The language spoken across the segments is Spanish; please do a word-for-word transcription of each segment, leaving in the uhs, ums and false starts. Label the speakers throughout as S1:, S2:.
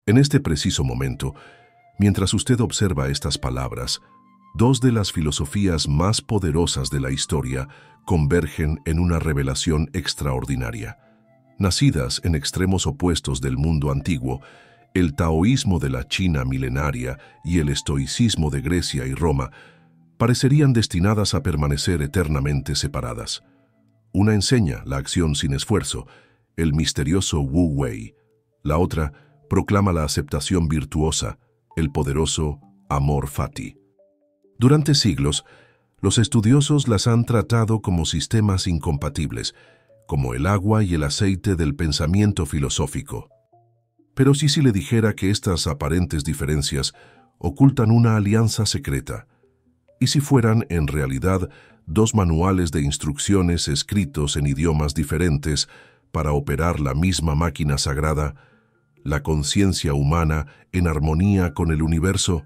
S1: En este preciso momento, mientras usted observa estas palabras, dos de las filosofías más poderosas de la historia convergen en una revelación extraordinaria. Nacidas en extremos opuestos del mundo antiguo, el taoísmo de la China milenaria y el estoicismo de Grecia y Roma parecerían destinadas a permanecer eternamente separadas. Una enseña la acción sin esfuerzo, el misterioso Wu Wei. La otra proclama la aceptación virtuosa, el poderoso amor fati. Durante siglos, los estudiosos las han tratado como sistemas incompatibles, como el agua y el aceite del pensamiento filosófico. Pero si si le dijera que estas aparentes diferencias ocultan una alianza secreta, y si fueran en realidad dos manuales de instrucciones escritos en idiomas diferentes para operar la misma máquina sagrada, la conciencia humana en armonía con el universo.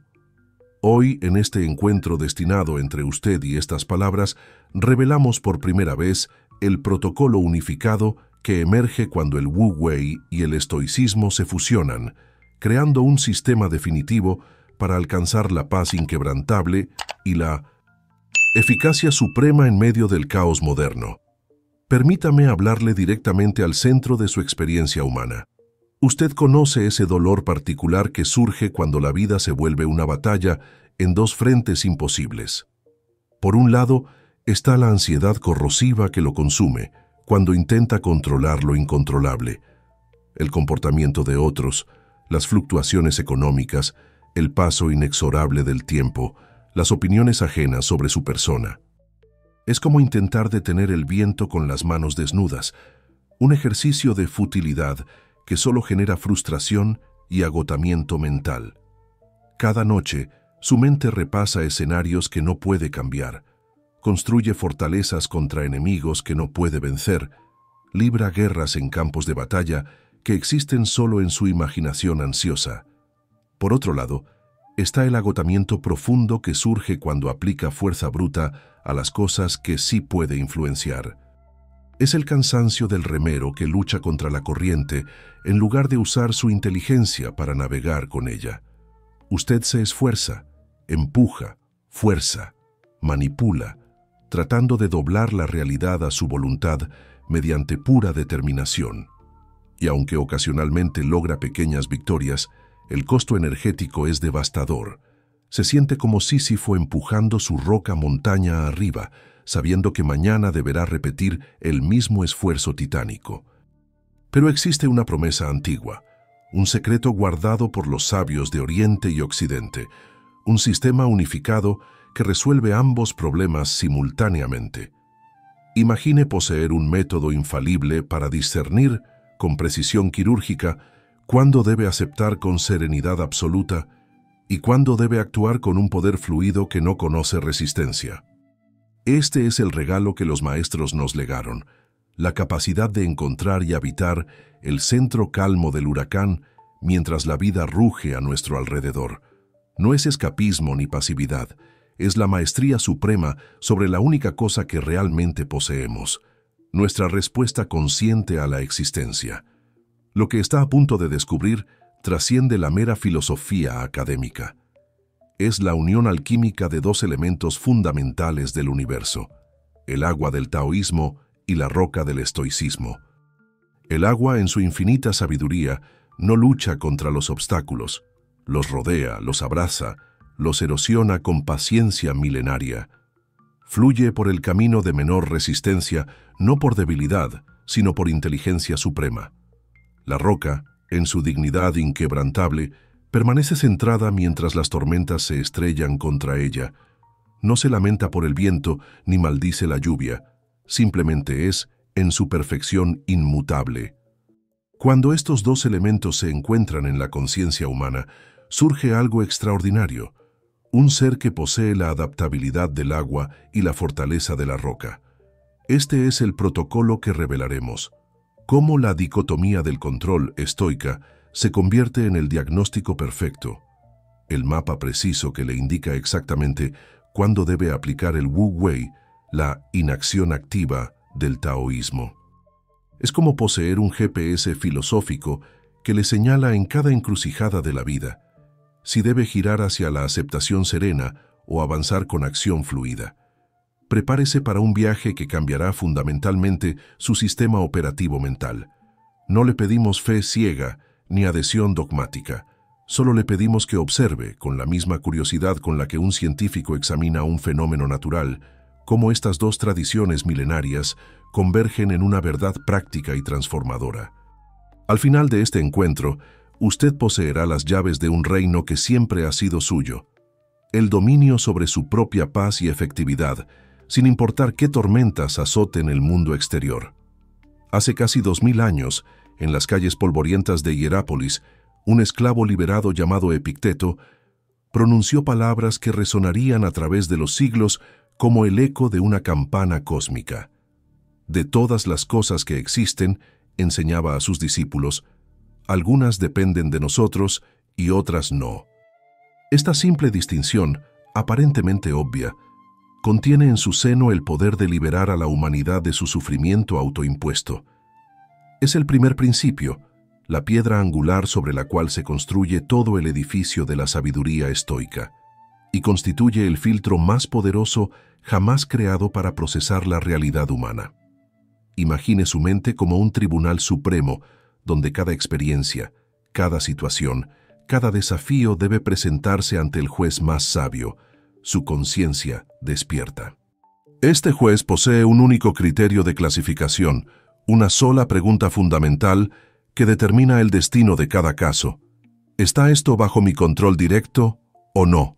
S1: Hoy, en este encuentro destinado entre usted y estas palabras, revelamos por primera vez el protocolo unificado que emerge cuando el Wu Wei y el estoicismo se fusionan, creando un sistema definitivo para alcanzar la paz inquebrantable y la eficacia suprema en medio del caos moderno. Permítame hablarle directamente al centro de su experiencia humana. Usted conoce ese dolor particular que surge cuando la vida se vuelve una batalla en dos frentes imposibles. Por un lado, está la ansiedad corrosiva que lo consume cuando intenta controlar lo incontrolable, el comportamiento de otros, las fluctuaciones económicas, el paso inexorable del tiempo, las opiniones ajenas sobre su persona. Es como intentar detener el viento con las manos desnudas, un ejercicio de futilidad que solo genera frustración y agotamiento mental. Cada noche, su mente repasa escenarios que no puede cambiar, construye fortalezas contra enemigos que no puede vencer, libra guerras en campos de batalla que existen solo en su imaginación ansiosa. Por otro lado, está el agotamiento profundo que surge cuando aplica fuerza bruta a las cosas que sí puede influenciar. Es el cansancio del remero que lucha contra la corriente en lugar de usar su inteligencia para navegar con ella. Usted se esfuerza, empuja, fuerza, manipula, tratando de doblar la realidad a su voluntad mediante pura determinación. Y aunque ocasionalmente logra pequeñas victorias, el costo energético es devastador. Se siente como Sísifo empujando su roca montaña arriba, sabiendo que mañana deberá repetir el mismo esfuerzo titánico. Pero existe una promesa antigua, un secreto guardado por los sabios de Oriente y Occidente, un sistema unificado que resuelve ambos problemas simultáneamente. Imagine poseer un método infalible para discernir, con precisión quirúrgica, cuándo debe aceptar con serenidad absoluta y cuándo debe actuar con un poder fluido que no conoce resistencia. Este es el regalo que los maestros nos legaron, la capacidad de encontrar y habitar el centro calmo del huracán mientras la vida ruge a nuestro alrededor. No es escapismo ni pasividad, es la maestría suprema sobre la única cosa que realmente poseemos, nuestra respuesta consciente a la existencia. Lo que está a punto de descubrir trasciende la mera filosofía académica. Es la unión alquímica de dos elementos fundamentales del universo, el agua del taoísmo y la roca del estoicismo. El agua, en su infinita sabiduría, no lucha contra los obstáculos, los rodea, los abraza, los erosiona con paciencia milenaria. Fluye por el camino de menor resistencia, no por debilidad, sino por inteligencia suprema. La roca, en su dignidad inquebrantable, permanece centrada mientras las tormentas se estrellan contra ella. No se lamenta por el viento ni maldice la lluvia, simplemente es, en su perfección, inmutable. Cuando estos dos elementos se encuentran en la conciencia humana, surge algo extraordinario, un ser que posee la adaptabilidad del agua y la fortaleza de la roca. Este es el protocolo que revelaremos. Cómo la dicotomía del control estoica se convierte en el diagnóstico perfecto, el mapa preciso que le indica exactamente cuándo debe aplicar el Wu Wei, la inacción activa del taoísmo. Es como poseer un G P S filosófico que le señala en cada encrucijada de la vida si debe girar hacia la aceptación serena o avanzar con acción fluida. Prepárese para un viaje que cambiará fundamentalmente su sistema operativo mental. No le pedimos fe ciega ni adhesión dogmática. Solo le pedimos que observe, con la misma curiosidad con la que un científico examina un fenómeno natural, cómo estas dos tradiciones milenarias convergen en una verdad práctica y transformadora. Al final de este encuentro, usted poseerá las llaves de un reino que siempre ha sido suyo, el dominio sobre su propia paz y efectividad, sin importar qué tormentas azoten el mundo exterior. Hace casi dos mil años, en las calles polvorientas de Hierápolis, un esclavo liberado llamado Epicteto pronunció palabras que resonarían a través de los siglos como el eco de una campana cósmica. De todas las cosas que existen, enseñaba a sus discípulos, algunas dependen de nosotros y otras no. Esta simple distinción, aparentemente obvia, contiene en su seno el poder de liberar a la humanidad de su sufrimiento autoimpuesto. Es el primer principio, la piedra angular sobre la cual se construye todo el edificio de la sabiduría estoica, y constituye el filtro más poderoso jamás creado para procesar la realidad humana. Imagine su mente como un tribunal supremo, donde cada experiencia, cada situación, cada desafío debe presentarse ante el juez más sabio, su conciencia despierta. Este juez posee un único criterio de clasificación, una sola pregunta fundamental que determina el destino de cada caso. ¿Está esto bajo mi control directo o no?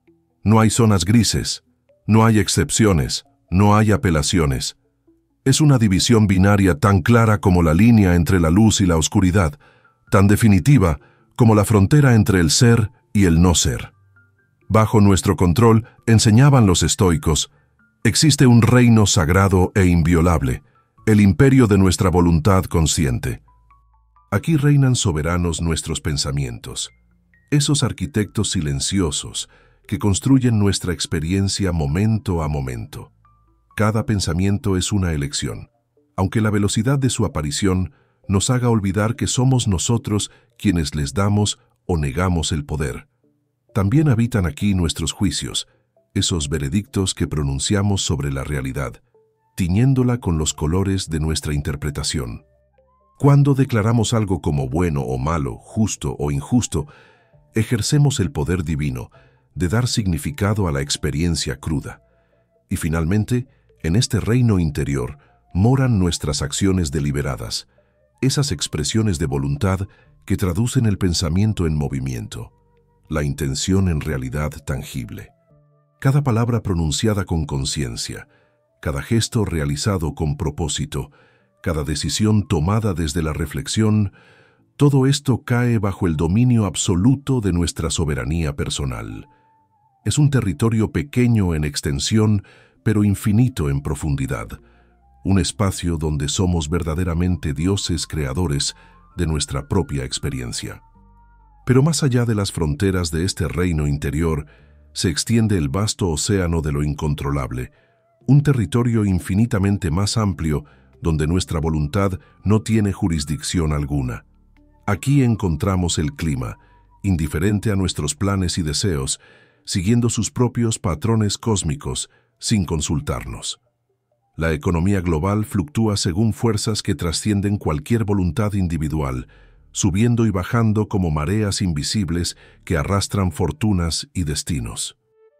S1: No hay zonas grises, no hay excepciones, no hay apelaciones. Es una división binaria tan clara como la línea entre la luz y la oscuridad, tan definitiva como la frontera entre el ser y el no ser. Bajo nuestro control, enseñaban los estoicos, existe un reino sagrado e inviolable, el imperio de nuestra voluntad consciente. Aquí reinan soberanos nuestros pensamientos, esos arquitectos silenciosos que construyen nuestra experiencia momento a momento. Cada pensamiento es una elección, aunque la velocidad de su aparición nos haga olvidar que somos nosotros quienes les damos o negamos el poder. También habitan aquí nuestros juicios, esos veredictos que pronunciamos sobre la realidad, tiñéndola con los colores de nuestra interpretación. Cuando declaramos algo como bueno o malo, justo o injusto, ejercemos el poder divino de dar significado a la experiencia cruda. Y finalmente, en este reino interior moran nuestras acciones deliberadas, esas expresiones de voluntad que traducen el pensamiento en movimiento, la intención en realidad tangible. Cada palabra pronunciada con conciencia, cada gesto realizado con propósito, cada decisión tomada desde la reflexión, todo esto cae bajo el dominio absoluto de nuestra soberanía personal. Es un territorio pequeño en extensión, pero infinito en profundidad, un espacio donde somos verdaderamente dioses creadores de nuestra propia experiencia. Pero más allá de las fronteras de este reino interior, se extiende el vasto océano de lo incontrolable, un territorio infinitamente más amplio donde nuestra voluntad no tiene jurisdicción alguna. Aquí encontramos el clima, indiferente a nuestros planes y deseos, siguiendo sus propios patrones cósmicos, sin consultarnos. La economía global fluctúa según fuerzas que trascienden cualquier voluntad individual, subiendo y bajando como mareas invisibles que arrastran fortunas y destinos.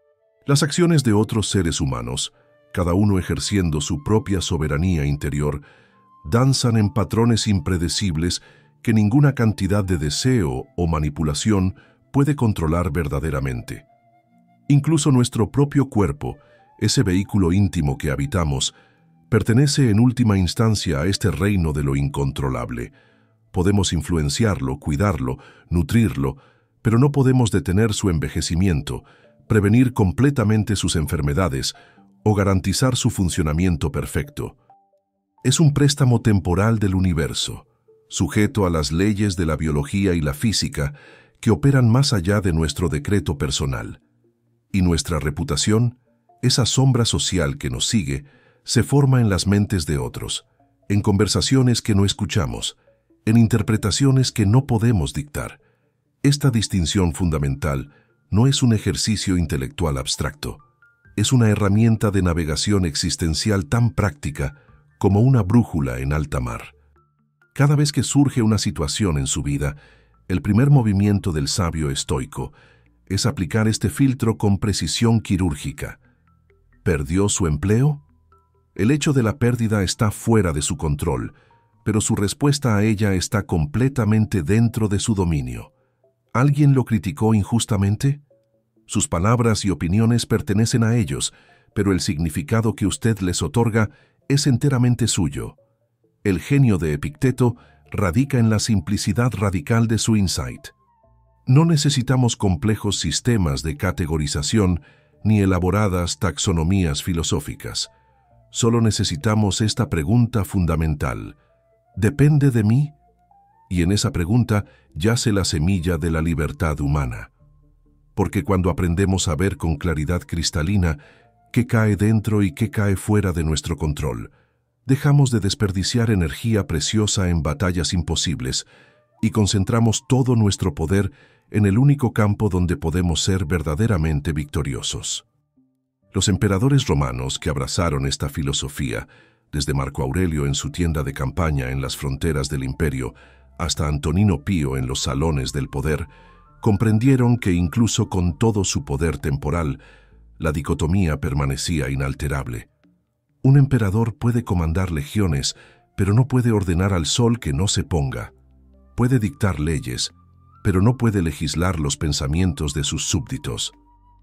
S1: Las acciones de otros seres humanos, cada uno ejerciendo su propia soberanía interior, danzan en patrones impredecibles que ninguna cantidad de deseo o manipulación puede controlar verdaderamente. Incluso nuestro propio cuerpo, ese vehículo íntimo que habitamos, pertenece en última instancia a este reino de lo incontrolable. Podemos influenciarlo, cuidarlo, nutrirlo, pero no podemos detener su envejecimiento, prevenir completamente sus enfermedades o garantizar su funcionamiento perfecto. Es un préstamo temporal del universo, sujeto a las leyes de la biología y la física que operan más allá de nuestro decreto personal. Y nuestra reputación, esa sombra social que nos sigue, se forma en las mentes de otros, en conversaciones que no escuchamos, en interpretaciones que no podemos dictar. Esta distinción fundamental no es un ejercicio intelectual abstracto, es una herramienta de navegación existencial tan práctica como una brújula en alta mar. Cada vez que surge una situación en su vida, el primer movimiento del sabio estoico es aplicar este filtro con precisión quirúrgica. ¿Perdió su empleo? El hecho de la pérdida está fuera de su control, pero su respuesta a ella está completamente dentro de su dominio. ¿Alguien lo criticó injustamente? Sus palabras y opiniones pertenecen a ellos, pero el significado que usted les otorga es enteramente suyo. El genio de Epicteto radica en la simplicidad radical de su insight. No necesitamos complejos sistemas de categorización ni elaboradas taxonomías filosóficas. Solo necesitamos esta pregunta fundamental: ¿depende de mí? Y en esa pregunta yace la semilla de la libertad humana. Porque cuando aprendemos a ver con claridad cristalina qué cae dentro y qué cae fuera de nuestro control, dejamos de desperdiciar energía preciosa en batallas imposibles y concentramos todo nuestro poder en el único campo donde podemos ser verdaderamente victoriosos. Los emperadores romanos que abrazaron esta filosofía, desde Marco Aurelio en su tienda de campaña en las fronteras del imperio hasta Antonino Pío en los salones del poder, comprendieron que incluso con todo su poder temporal, la dicotomía permanecía inalterable. Un emperador puede comandar legiones, pero no puede ordenar al sol que no se ponga. Puede dictar leyes, pero no puede legislar los pensamientos de sus súbditos.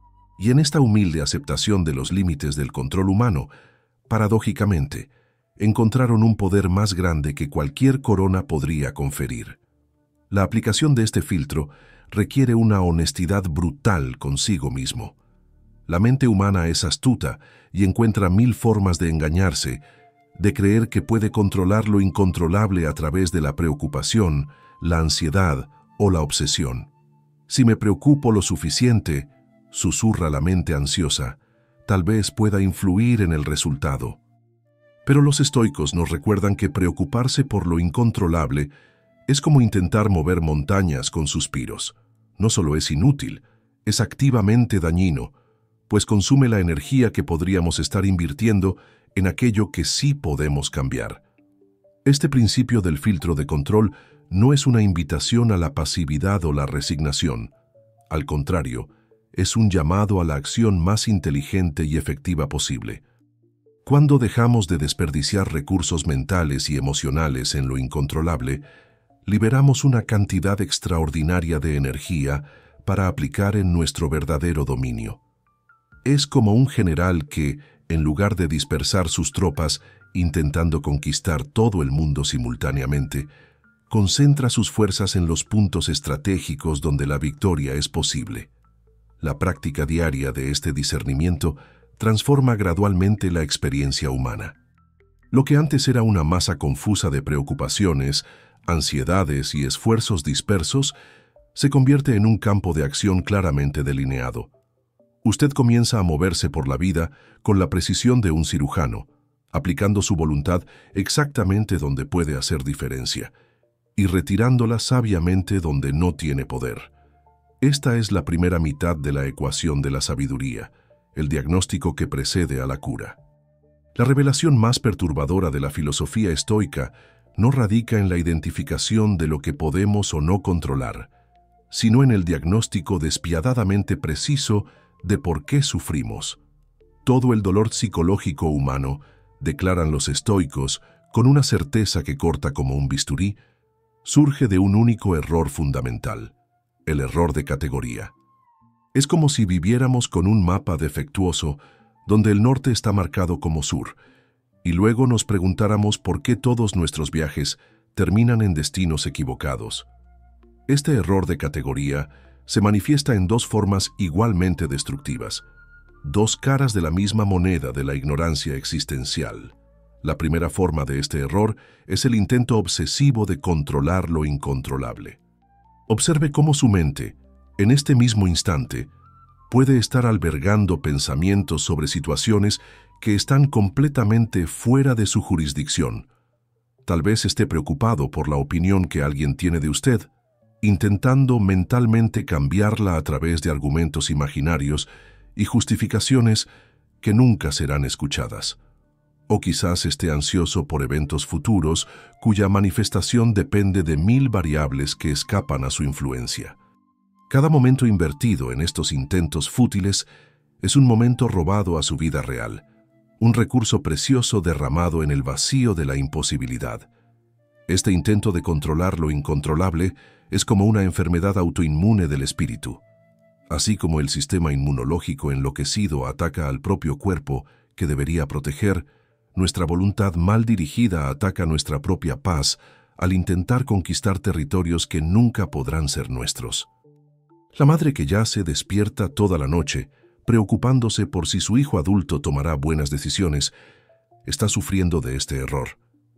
S1: Y en esta humilde aceptación de los límites del control humano, paradójicamente, encontraron un poder más grande que cualquier corona podría conferir. La aplicación de este filtro requiere una honestidad brutal consigo mismo. La mente humana es astuta y encuentra mil formas de engañarse, de creer que puede controlar lo incontrolable a través de la preocupación, la ansiedad o la obsesión. Si me preocupo lo suficiente, susurra la mente ansiosa, tal vez pueda influir en el resultado. Pero los estoicos nos recuerdan que preocuparse por lo incontrolable es como intentar mover montañas con suspiros. No solo es inútil, es activamente dañino, pues consume la energía que podríamos estar invirtiendo en aquello que sí podemos cambiar. Este principio del filtro de control no es una invitación a la pasividad o la resignación. Al contrario, es un llamado a la acción más inteligente y efectiva posible. Cuando dejamos de desperdiciar recursos mentales y emocionales en lo incontrolable, liberamos una cantidad extraordinaria de energía para aplicar en nuestro verdadero dominio. Es como un general que, en lugar de dispersar sus tropas intentando conquistar todo el mundo simultáneamente, concentra sus fuerzas en los puntos estratégicos donde la victoria es posible. La práctica diaria de este discernimiento transforma gradualmente la experiencia humana. Lo que antes era una masa confusa de preocupaciones, ansiedades y esfuerzos dispersos, se convierte en un campo de acción claramente delineado. Usted comienza a moverse por la vida con la precisión de un cirujano, aplicando su voluntad exactamente donde puede hacer diferencia, y retirándola sabiamente donde no tiene poder. Esta es la primera mitad de la ecuación de la sabiduría, el diagnóstico que precede a la cura. La revelación más perturbadora de la filosofía estoica no radica en la identificación de lo que podemos o no controlar, sino en el diagnóstico despiadadamente preciso de por qué sufrimos. Todo el dolor psicológico humano, declaran los estoicos con una certeza que corta como un bisturí, surge de un único error fundamental, el error de categoría. Es como si viviéramos con un mapa defectuoso donde el norte está marcado como sur, y luego nos preguntáramos por qué todos nuestros viajes terminan en destinos equivocados. Este error de categoría se manifiesta en dos formas igualmente destructivas, dos caras de la misma moneda de la ignorancia existencial. La primera forma de este error es el intento obsesivo de controlar lo incontrolable. Observe cómo su mente, en este mismo instante, puede estar albergando pensamientos sobre situaciones que están completamente fuera de su jurisdicción. Tal vez esté preocupado por la opinión que alguien tiene de usted, intentando mentalmente cambiarla a través de argumentos imaginarios y justificaciones que nunca serán escuchadas. O quizás esté ansioso por eventos futuros cuya manifestación depende de mil variables que escapan a su influencia. Cada momento invertido en estos intentos fútiles es un momento robado a su vida real, un recurso precioso derramado en el vacío de la imposibilidad. Este intento de controlar lo incontrolable es como una enfermedad autoinmune del espíritu. Así como el sistema inmunológico enloquecido ataca al propio cuerpo que debería proteger, nuestra voluntad mal dirigida ataca nuestra propia paz al intentar conquistar territorios que nunca podrán ser nuestros. La madre que yace despierta toda la noche, preocupándose por si su hijo adulto tomará buenas decisiones, está sufriendo de este error.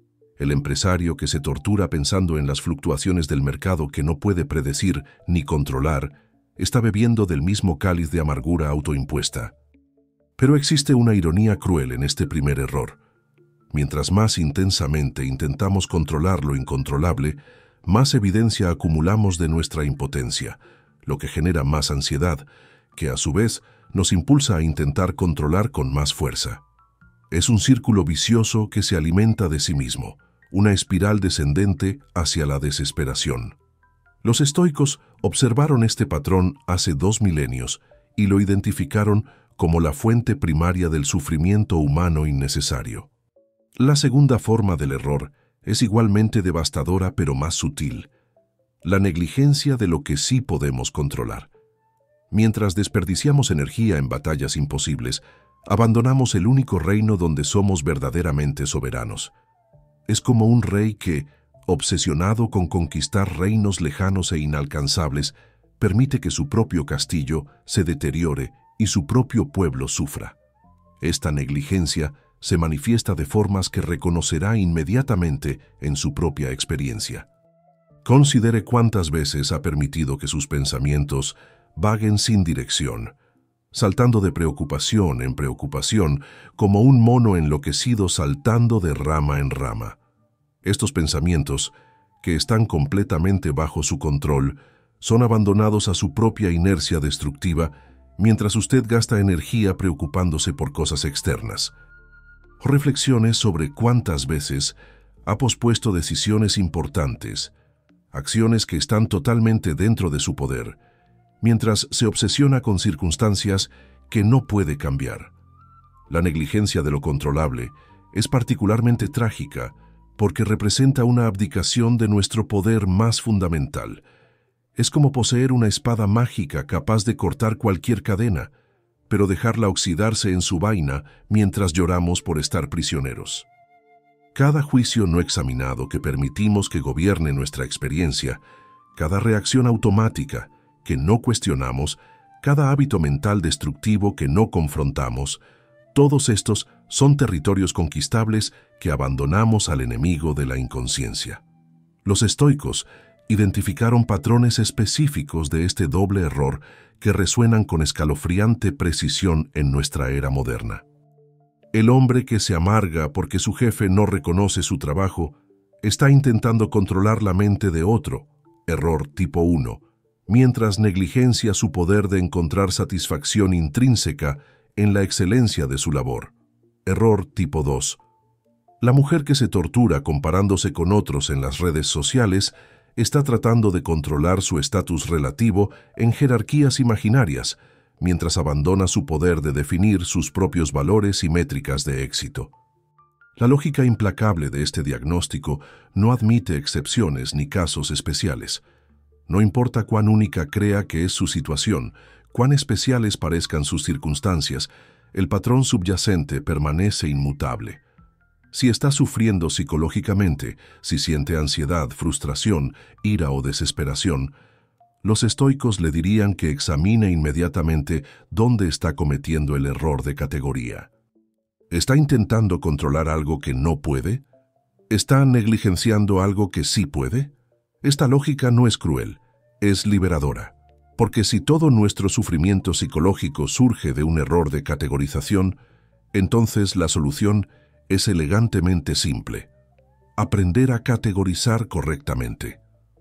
S1: El empresario que se tortura pensando en las fluctuaciones del mercado que no puede predecir ni controlar, está bebiendo del mismo cáliz de amargura autoimpuesta. Pero existe una ironía cruel en este primer error. Mientras más intensamente intentamos controlar lo incontrolable, más evidencia acumulamos de nuestra impotencia, lo que genera más ansiedad, que a su vez nos impulsa a intentar controlar con más fuerza. Es un círculo vicioso que se alimenta de sí mismo, una espiral descendente hacia la desesperación. Los estoicos observaron este patrón hace dos milenios y lo identificaron como la fuente primaria del sufrimiento humano innecesario. La segunda forma del error es igualmente devastadora pero más sutil: la negligencia de lo que sí podemos controlar. Mientras desperdiciamos energía en batallas imposibles, abandonamos el único reino donde somos verdaderamente soberanos. Es como un rey que, obsesionado con conquistar reinos lejanos e inalcanzables, permite que su propio castillo se deteriore y su propio pueblo sufra. Esta negligencia se manifiesta de formas que reconocerá inmediatamente en su propia experiencia. Considere cuántas veces ha permitido que sus pensamientos vaguen sin dirección, saltando de preocupación en preocupación, como un mono enloquecido saltando de rama en rama. Estos pensamientos, que están completamente bajo su control, son abandonados a su propia inercia destructiva mientras usted gasta energía preocupándose por cosas externas. Reflexione sobre cuántas veces ha pospuesto decisiones importantes, acciones que están totalmente dentro de su poder, mientras se obsesiona con circunstancias que no puede cambiar. La negligencia de lo controlable es particularmente trágica porque representa una abdicación de nuestro poder más fundamental. Es como poseer una espada mágica capaz de cortar cualquier cadena, pero dejarla oxidarse en su vaina mientras lloramos por estar prisioneros. Cada juicio no examinado que permitimos que gobierne nuestra experiencia, cada reacción automática que no cuestionamos, cada hábito mental destructivo que no confrontamos, todos estos son territorios conquistables que abandonamos al enemigo de la inconsciencia. Los estoicos identificaron patrones específicos de este doble error que resuenan con escalofriante precisión en nuestra era moderna. El hombre que se amarga porque su jefe no reconoce su trabajo está intentando controlar la mente de otro, error tipo uno, mientras negligencia su poder de encontrar satisfacción intrínseca en la excelencia de su labor, error tipo dos. La mujer que se tortura comparándose con otros en las redes sociales está tratando de controlar su estatus relativo en jerarquías imaginarias, mientras abandona su poder de definir sus propios valores y métricas de éxito. La lógica implacable de este diagnóstico no admite excepciones ni casos especiales. No importa cuán única crea que es su situación, cuán especiales parezcan sus circunstancias, el patrón subyacente permanece inmutable. Si está sufriendo psicológicamente, si siente ansiedad, frustración, ira o desesperación, los estoicos le dirían que examine inmediatamente dónde está cometiendo el error de categoría. ¿Está intentando controlar algo que no puede? ¿Está negligenciando algo que sí puede? Esta lógica no es cruel, es liberadora. Porque si todo nuestro sufrimiento psicológico surge de un error de categorización, entonces la solución es elegantemente simple. aprender a categorizar correctamente.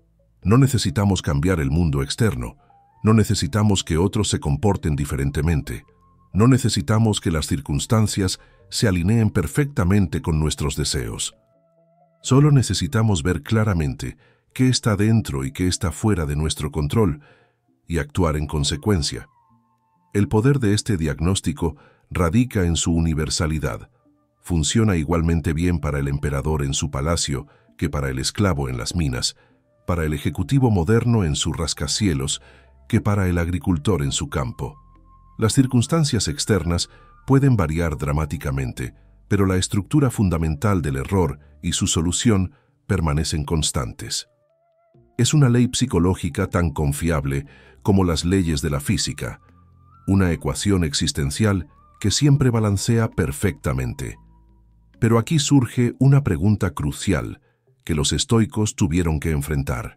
S1: No necesitamos cambiar el mundo externo, no necesitamos que otros se comporten diferentemente, no necesitamos que las circunstancias se alineen perfectamente con nuestros deseos. Solo necesitamos ver claramente qué está dentro y qué está fuera de nuestro control y actuar en consecuencia. El poder de este diagnóstico radica en su universalidad. Funciona igualmente bien para el emperador en su palacio que para el esclavo en las minas, para el ejecutivo moderno en su rascacielos que para el agricultor en su campo. Las circunstancias externas pueden variar dramáticamente, pero la estructura fundamental del error y su solución permanecen constantes. Es una ley psicológica tan confiable como las leyes de la física, una ecuación existencial que siempre balancea perfectamente. Pero aquí surge una pregunta crucial que los estoicos tuvieron que enfrentar.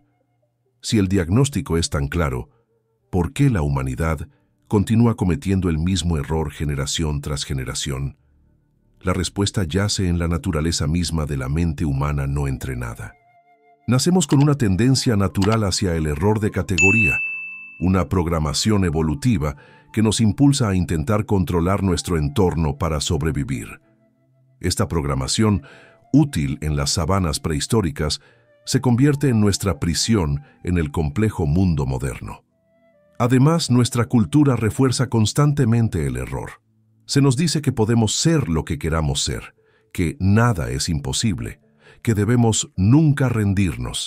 S1: Si el diagnóstico es tan claro, ¿por qué la humanidad continúa cometiendo el mismo error generación tras generación? La respuesta yace en la naturaleza misma de la mente humana no entrenada. Nacemos con una tendencia natural hacia el error de categoría, una programación evolutiva que nos impulsa a intentar controlar nuestro entorno para sobrevivir. Esta programación, útil en las sabanas prehistóricas, se convierte en nuestra prisión en el complejo mundo moderno. Además, nuestra cultura refuerza constantemente el error. Se nos dice que podemos ser lo que queramos ser, que nada es imposible, que debemos nunca rendirnos.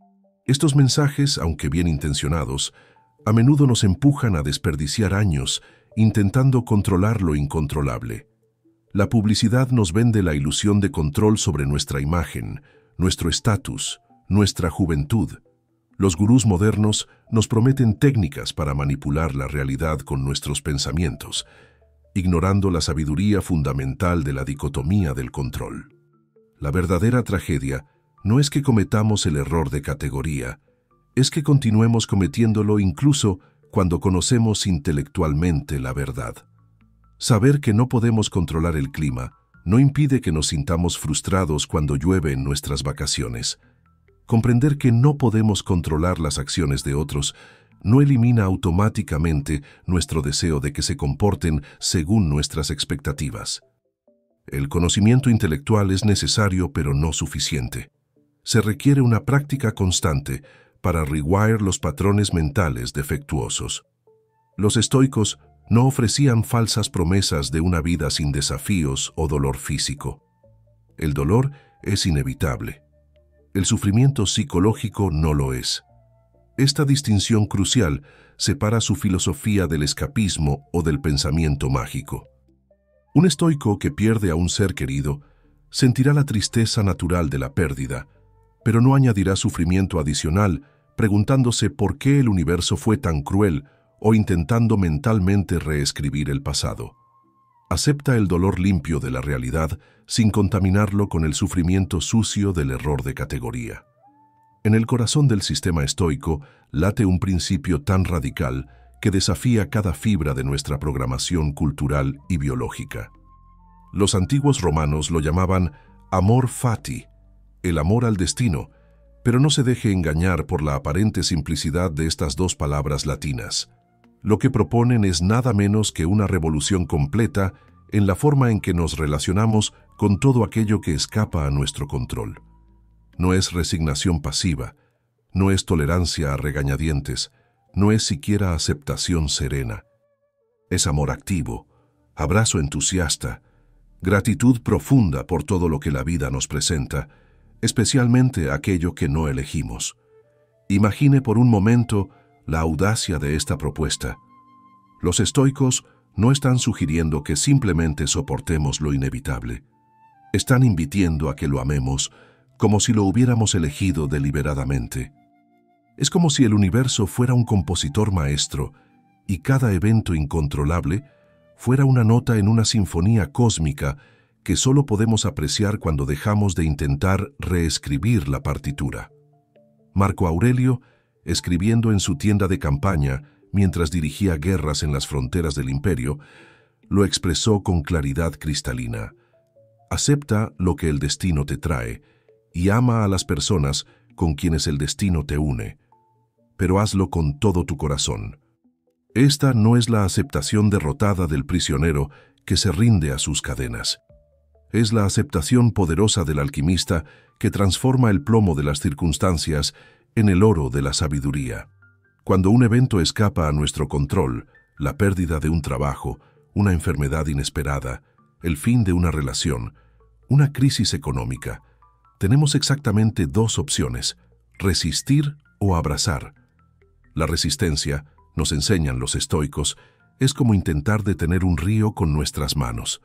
S1: Estos mensajes, aunque bien intencionados, a menudo nos empujan a desperdiciar años intentando controlar lo incontrolable. La publicidad nos vende la ilusión de control sobre nuestra imagen, nuestro estatus, nuestra juventud. Los gurús modernos nos prometen técnicas para manipular la realidad con nuestros pensamientos, ignorando la sabiduría fundamental de la dicotomía del control. La verdadera tragedia no es que cometamos el error de categoría, es que continuemos cometiéndolo incluso cuando conocemos intelectualmente la verdad. Saber que no podemos controlar el clima no impide que nos sintamos frustrados cuando llueve en nuestras vacaciones. Comprender que no podemos controlar las acciones de otros no elimina automáticamente nuestro deseo de que se comporten según nuestras expectativas. El conocimiento intelectual es necesario pero no suficiente. Se requiere una práctica constante para rewire los patrones mentales defectuosos. Los estoicos no ofrecían falsas promesas de una vida sin desafíos o dolor físico. El dolor es inevitable. El sufrimiento psicológico no lo es. Esta distinción crucial separa su filosofía del escapismo o del pensamiento mágico. Un estoico que pierde a un ser querido sentirá la tristeza natural de la pérdida, pero no añadirá sufrimiento adicional preguntándose por qué el universo fue tan cruel o intentando mentalmente reescribir el pasado. Acepta el dolor limpio de la realidad sin contaminarlo con el sufrimiento sucio del error de categoría. En el corazón del sistema estoico late un principio tan radical que desafía cada fibra de nuestra programación cultural y biológica. Los antiguos romanos lo llamaban amor fati, el amor al destino, pero no se deje engañar por la aparente simplicidad de estas dos palabras latinas. Lo que proponen es nada menos que una revolución completa en la forma en que nos relacionamos con todo aquello que escapa a nuestro control. No es resignación pasiva, no es tolerancia a regañadientes, no es siquiera aceptación serena. Es amor activo, abrazo entusiasta, gratitud profunda por todo lo que la vida nos presenta, especialmente aquello que no elegimos. Imagine por un momento la audacia de esta propuesta. Los estoicos no están sugiriendo que simplemente soportemos lo inevitable. Están invitando a que lo amemos como si lo hubiéramos elegido deliberadamente. Es como si el universo fuera un compositor maestro y cada evento incontrolable fuera una nota en una sinfonía cósmica que solo podemos apreciar cuando dejamos de intentar reescribir la partitura. Marco Aurelio, escribiendo en su tienda de campaña mientras dirigía guerras en las fronteras del imperio, lo expresó con claridad cristalina. Acepta lo que el destino te trae y ama a las personas con quienes el destino te une, pero hazlo con todo tu corazón. Esta no es la aceptación derrotada del prisionero que se rinde a sus cadenas. Es la aceptación poderosa del alquimista que transforma el plomo de las circunstancias en el oro de la sabiduría. Cuando un evento escapa a nuestro control, la pérdida de un trabajo, una enfermedad inesperada, el fin de una relación, una crisis económica, tenemos exactamente dos opciones: resistir o abrazar. La resistencia, nos enseñan los estoicos, es como intentar detener un río con nuestras manos.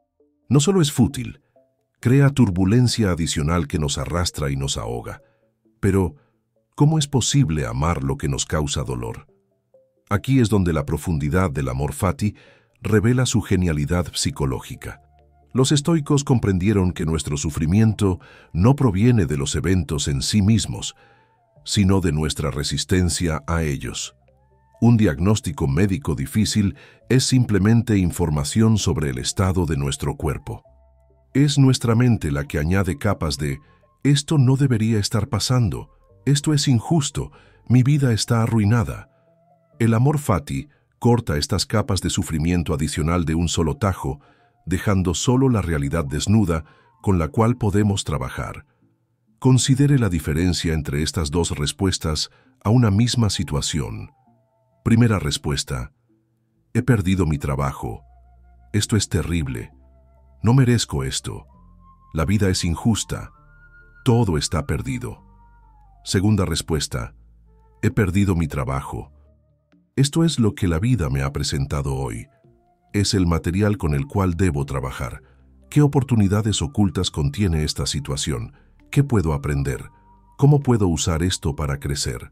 S1: No solo es fútil, crea turbulencia adicional que nos arrastra y nos ahoga. Pero, ¿cómo es posible amar lo que nos causa dolor? Aquí es donde la profundidad del amor fati revela su genialidad psicológica. Los estoicos comprendieron que nuestro sufrimiento no proviene de los eventos en sí mismos, sino de nuestra resistencia a ellos. Un diagnóstico médico difícil es simplemente información sobre el estado de nuestro cuerpo. Es nuestra mente la que añade capas de «esto no debería estar pasando», «esto es injusto», «mi vida está arruinada». El amor fati corta estas capas de sufrimiento adicional de un solo tajo, dejando solo la realidad desnuda con la cual podemos trabajar. Considere la diferencia entre estas dos respuestas a una misma situación. Primera respuesta: he perdido mi trabajo. Esto es terrible. No merezco esto. La vida es injusta. Todo está perdido. Segunda respuesta: he perdido mi trabajo. Esto es lo que la vida me ha presentado hoy. Es el material con el cual debo trabajar. ¿Qué oportunidades ocultas contiene esta situación? ¿Qué puedo aprender? ¿Cómo puedo usar esto para crecer?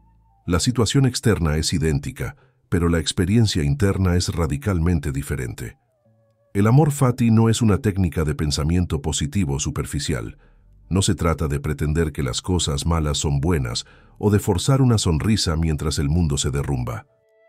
S1: La situación externa es idéntica, pero la experiencia interna es radicalmente diferente. El amor fati no es una técnica de pensamiento positivo superficial. No se trata de pretender que las cosas malas son buenas o de forzar una sonrisa mientras el mundo se derrumba.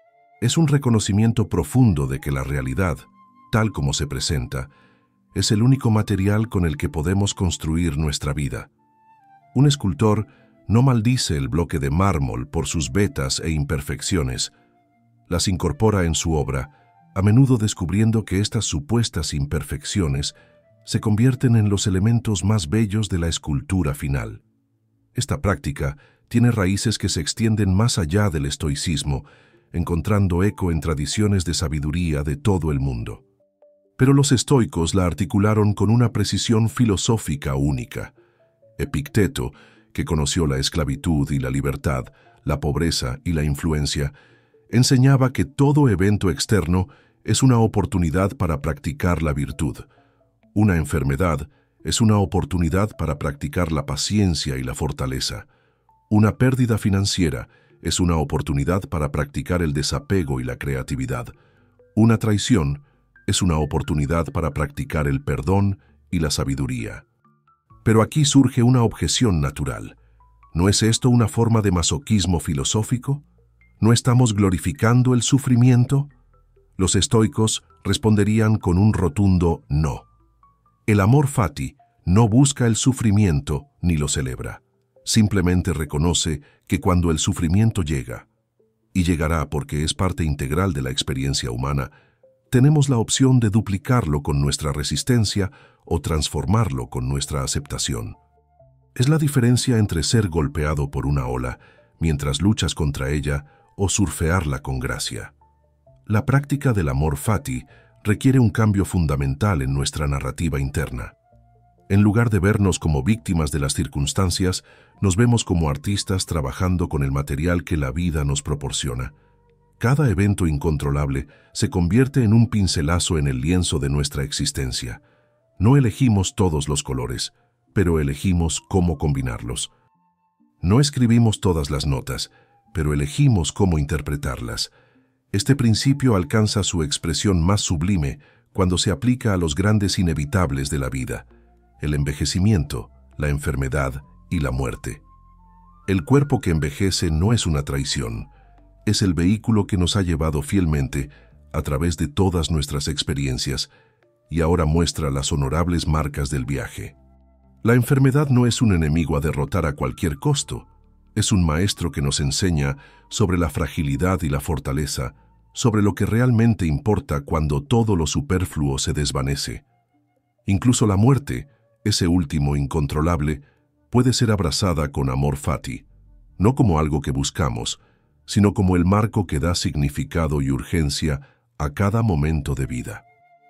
S1: Es un reconocimiento profundo de que la realidad, tal como se presenta, es el único material con el que podemos construir nuestra vida. Un escultor no maldice el bloque de mármol por sus vetas e imperfecciones. Las incorpora en su obra, a menudo descubriendo que estas supuestas imperfecciones se convierten en los elementos más bellos de la escultura final. Esta práctica tiene raíces que se extienden más allá del estoicismo, encontrando eco en tradiciones de sabiduría de todo el mundo. Pero los estoicos la articularon con una precisión filosófica única. Epicteto, que conoció la esclavitud y la libertad, la pobreza y la influencia, enseñaba que todo evento externo es una oportunidad para practicar la virtud. Una enfermedad es una oportunidad para practicar la paciencia y la fortaleza. Una pérdida financiera es una oportunidad para practicar el desapego y la creatividad. Una traición es una oportunidad para practicar el perdón y la sabiduría. Pero aquí surge una objeción natural. ¿No es esto una forma de masoquismo filosófico? ¿No estamos glorificando el sufrimiento? Los estoicos responderían con un rotundo no. El amor fati no busca el sufrimiento ni lo celebra. Simplemente reconoce que cuando el sufrimiento llega, y llegará porque es parte integral de la experiencia humana, tenemos la opción de duplicarlo con nuestra resistencia o transformarlo con nuestra aceptación. Es la diferencia entre ser golpeado por una ola mientras luchas contra ella o surfearla con gracia. La práctica del amor fati requiere un cambio fundamental en nuestra narrativa interna. En lugar de vernos como víctimas de las circunstancias, nos vemos como artistas trabajando con el material que la vida nos proporciona. Cada evento incontrolable se convierte en un pincelazo en el lienzo de nuestra existencia. No elegimos todos los colores, pero elegimos cómo combinarlos. No escribimos todas las notas, pero elegimos cómo interpretarlas. Este principio alcanza su expresión más sublime cuando se aplica a los grandes inevitables de la vida: el envejecimiento, la enfermedad y la muerte. El cuerpo que envejece no es una traición, es el vehículo que nos ha llevado fielmente a través de todas nuestras experiencias y ahora muestra las honorables marcas del viaje. La enfermedad no es un enemigo a derrotar a cualquier costo. Es un maestro que nos enseña sobre la fragilidad y la fortaleza, sobre lo que realmente importa cuando todo lo superfluo se desvanece. Incluso la muerte, ese último incontrolable, puede ser abrazada con amor fati, no como algo que buscamos, sino como el marco que da significado y urgencia a cada momento de vida.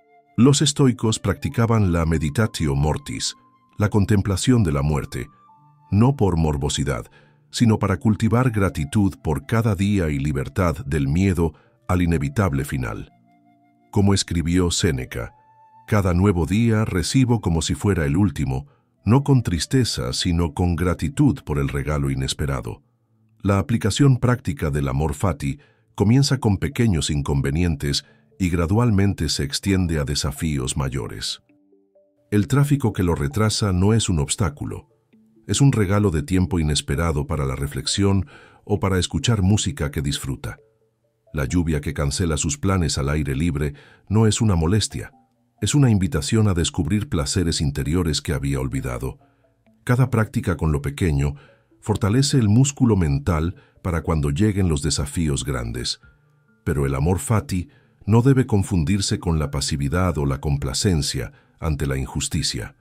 S1: Los estoicos practicaban la meditatio mortis, la contemplación de la muerte, no por morbosidad, sino para cultivar gratitud por cada día y libertad del miedo al inevitable final. Como escribió Séneca, cada nuevo día recibo como si fuera el último, no con tristeza, sino con gratitud por el regalo inesperado. La aplicación práctica del amor fati comienza con pequeños inconvenientes y gradualmente se extiende a desafíos mayores. El tráfico que lo retrasa no es un obstáculo, es un regalo de tiempo inesperado para la reflexión o para escuchar música que disfruta. La lluvia que cancela sus planes al aire libre no es una molestia, es una invitación a descubrir placeres interiores que había olvidado. Cada práctica con lo pequeño fortalece el músculo mental para cuando lleguen los desafíos grandes. Pero el amor fati no debe confundirse con la pasividad o la complacencia ante la injusticia.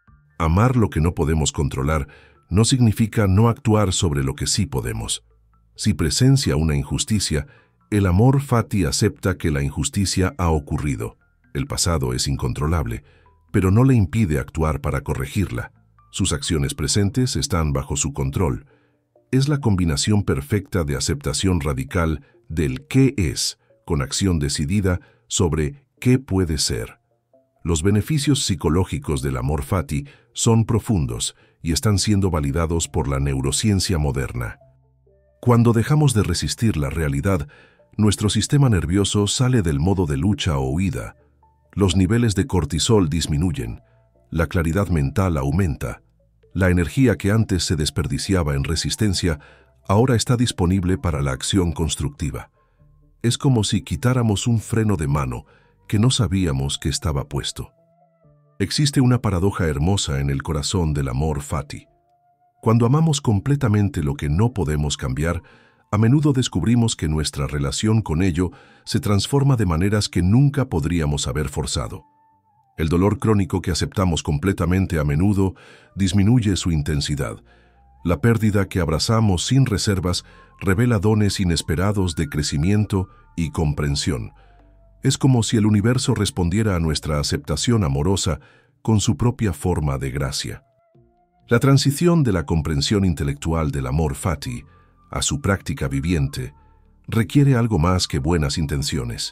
S1: Amar lo que no podemos controlar no significa no actuar sobre lo que sí podemos. Si presencia una injusticia, el amor fati acepta que la injusticia ha ocurrido. El pasado es incontrolable, pero no le impide actuar para corregirla. Sus acciones presentes están bajo su control. Es la combinación perfecta de aceptación radical del qué es, con acción decidida sobre qué puede ser. Los beneficios psicológicos del amor fati son profundos y están siendo validados por la neurociencia moderna. Cuando dejamos de resistir la realidad, nuestro sistema nervioso sale del modo de lucha o huida. Los niveles de cortisol disminuyen, la claridad mental aumenta. La energía que antes se desperdiciaba en resistencia ahora está disponible para la acción constructiva. Es como si quitáramos un freno de mano que no sabíamos que estaba puesto. Existe una paradoja hermosa en el corazón del amor fati. Cuando amamos completamente lo que no podemos cambiar, a menudo descubrimos que nuestra relación con ello se transforma de maneras que nunca podríamos haber forzado. El dolor crónico que aceptamos completamente a menudo disminuye su intensidad. La pérdida que abrazamos sin reservas revela dones inesperados de crecimiento y comprensión. Es como si el universo respondiera a nuestra aceptación amorosa con su propia forma de gracia. La transición de la comprensión intelectual del amor fati a su práctica viviente requiere algo más que buenas intenciones.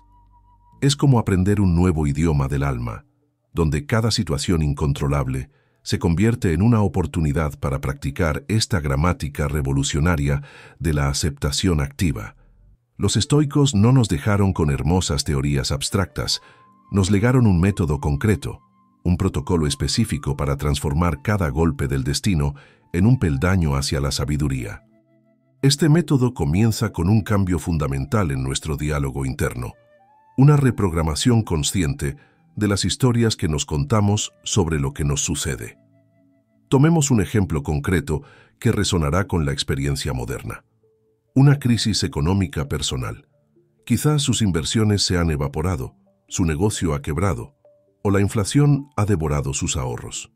S1: Es como aprender un nuevo idioma del alma, donde cada situación incontrolable se convierte en una oportunidad para practicar esta gramática revolucionaria de la aceptación activa. Los estoicos no nos dejaron con hermosas teorías abstractas, nos legaron un método concreto, un protocolo específico para transformar cada golpe del destino en un peldaño hacia la sabiduría. Este método comienza con un cambio fundamental en nuestro diálogo interno, una reprogramación consciente de las historias que nos contamos sobre lo que nos sucede. Tomemos un ejemplo concreto que resonará con la experiencia moderna. Una crisis económica personal. Quizás sus inversiones se han evaporado, su negocio ha quebrado, o la inflación ha devorado sus ahorros.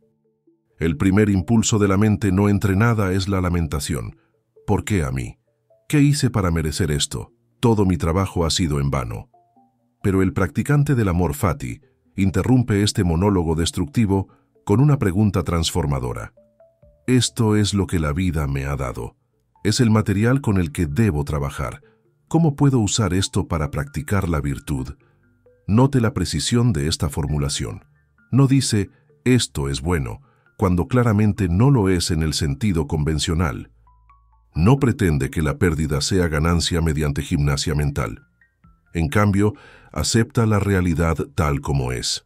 S1: El primer impulso de la mente no entrenada es la lamentación. ¿Por qué a mí? ¿Qué hice para merecer esto? Todo mi trabajo ha sido en vano. Pero el practicante del amor fati interrumpe este monólogo destructivo con una pregunta transformadora. Esto es lo que la vida me ha dado. Es el material con el que debo trabajar. ¿Cómo puedo usar esto para practicar la virtud? Note la precisión de esta formulación. No dice, esto es bueno, cuando claramente no lo es en el sentido convencional. No pretende que la pérdida sea ganancia mediante gimnasia mental. En cambio, acepta la realidad tal como es.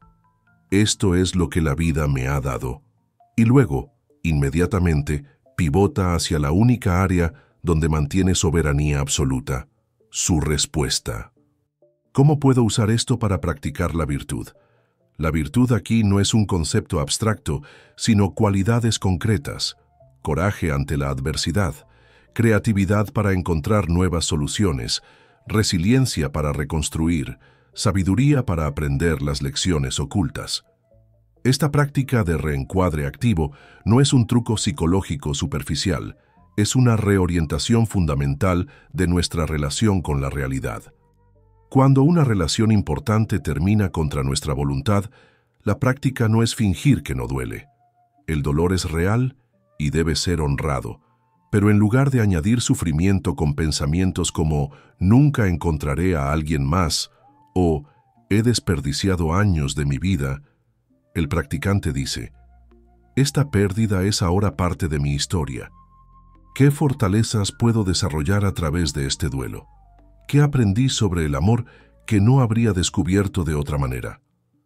S1: Esto es lo que la vida me ha dado. Y luego, inmediatamente, pivota hacia la única área donde mantiene soberanía absoluta, su respuesta. ¿Cómo puedo usar esto para practicar la virtud? La virtud aquí no es un concepto abstracto, sino cualidades concretas: coraje ante la adversidad, creatividad para encontrar nuevas soluciones, resiliencia para reconstruir, sabiduría para aprender las lecciones ocultas. Esta práctica de reencuadre activo no es un truco psicológico superficial, es una reorientación fundamental de nuestra relación con la realidad. Cuando una relación importante termina contra nuestra voluntad, la práctica no es fingir que no duele. El dolor es real y debe ser honrado, pero en lugar de añadir sufrimiento con pensamientos como «nunca encontraré a alguien más» o «he desperdiciado años de mi vida», el practicante dice: «Esta pérdida es ahora parte de mi historia. ¿Qué fortalezas puedo desarrollar a través de este duelo? ¿Qué aprendí sobre el amor que no habría descubierto de otra manera?».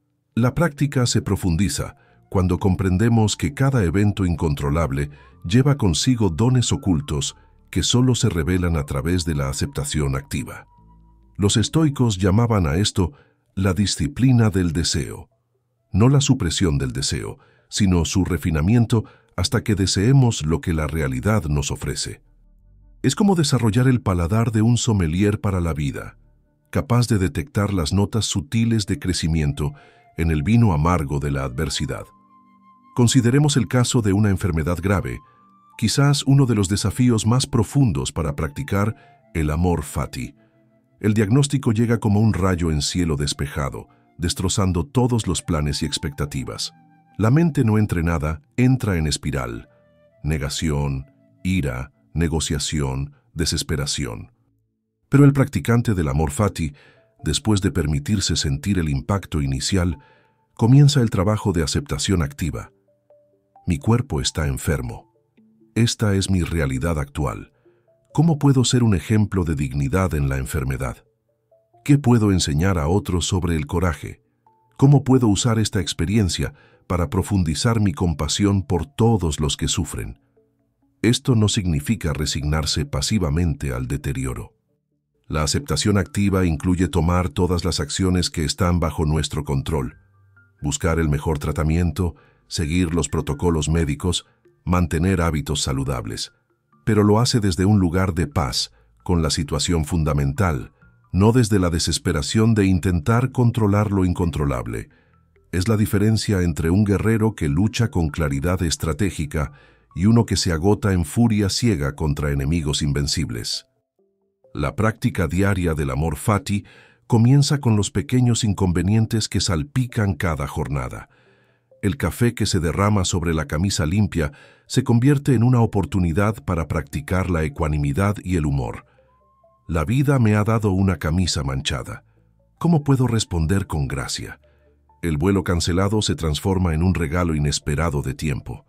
S1: La práctica se profundiza cuando comprendemos que cada evento incontrolable lleva consigo dones ocultos que solo se revelan a través de la aceptación activa. Los estoicos llamaban a esto la disciplina del deseo. No la supresión del deseo, sino su refinamiento hasta que deseemos lo que la realidad nos ofrece. Es como desarrollar el paladar de un sommelier para la vida, capaz de detectar las notas sutiles de crecimiento en el vino amargo de la adversidad. Consideremos el caso de una enfermedad grave, quizás uno de los desafíos más profundos para practicar el amor fati. El diagnóstico llega como un rayo en cielo despejado, destrozando todos los planes y expectativas. La mente no entrenada entra en espiral: negación, ira, negociación, desesperación. Pero el practicante del amor fati, después de permitirse sentir el impacto inicial, comienza el trabajo de aceptación activa. Mi cuerpo está enfermo. Esta es mi realidad actual. ¿Cómo puedo ser un ejemplo de dignidad en la enfermedad? ¿Qué puedo enseñar a otros sobre el coraje? ¿Cómo puedo usar esta experiencia para profundizar mi compasión por todos los que sufren? Esto no significa resignarse pasivamente al deterioro. La aceptación activa incluye tomar todas las acciones que están bajo nuestro control, buscar el mejor tratamiento, seguir los protocolos médicos, mantener hábitos saludables, pero lo hace desde un lugar de paz con la situación fundamental, no desde la desesperación de intentar controlar lo incontrolable. Es la diferencia entre un guerrero que lucha con claridad estratégica y uno que se agota en furia ciega contra enemigos invencibles. La práctica diaria del amor fati comienza con los pequeños inconvenientes que salpican cada jornada. El café que se derrama sobre la camisa limpia se convierte en una oportunidad para practicar la ecuanimidad y el humor. La vida me ha dado una camisa manchada. ¿Cómo puedo responder con gracia? El vuelo cancelado se transforma en un regalo inesperado de tiempo.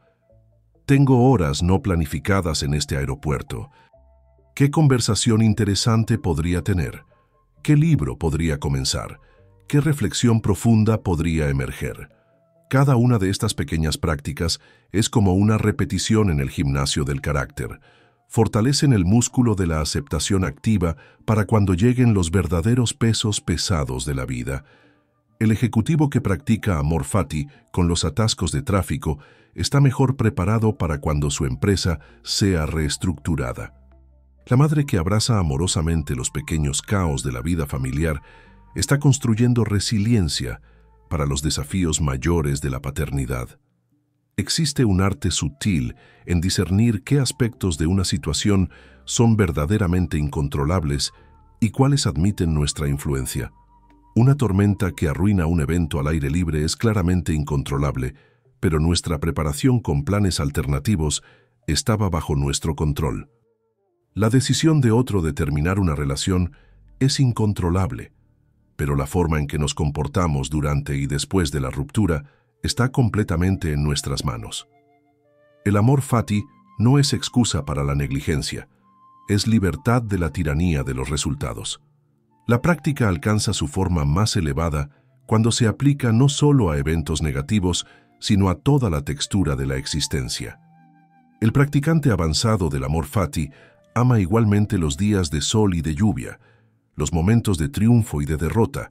S1: Tengo horas no planificadas en este aeropuerto. ¿Qué conversación interesante podría tener? ¿Qué libro podría comenzar? ¿Qué reflexión profunda podría emerger? Cada una de estas pequeñas prácticas es como una repetición en el gimnasio del carácter. Fortalecen el músculo de la aceptación activa para cuando lleguen los verdaderos pesos pesados de la vida. El ejecutivo que practica amor fati con los atascos de tráfico está mejor preparado para cuando su empresa sea reestructurada. La madre que abraza amorosamente los pequeños caos de la vida familiar está construyendo resiliencia para los desafíos mayores de la paternidad. Existe un arte sutil en discernir qué aspectos de una situación son verdaderamente incontrolables y cuáles admiten nuestra influencia. Una tormenta que arruina un evento al aire libre es claramente incontrolable, pero nuestra preparación con planes alternativos estaba bajo nuestro control. La decisión de otro de terminar una relación es incontrolable, pero la forma en que nos comportamos durante y después de la ruptura está completamente en nuestras manos. El amor fati no es excusa para la negligencia, es libertad de la tiranía de los resultados. La práctica alcanza su forma más elevada cuando se aplica no solo a eventos negativos, sino a toda la textura de la existencia. El practicante avanzado del amor fati ama igualmente los días de sol y de lluvia, los momentos de triunfo y de derrota,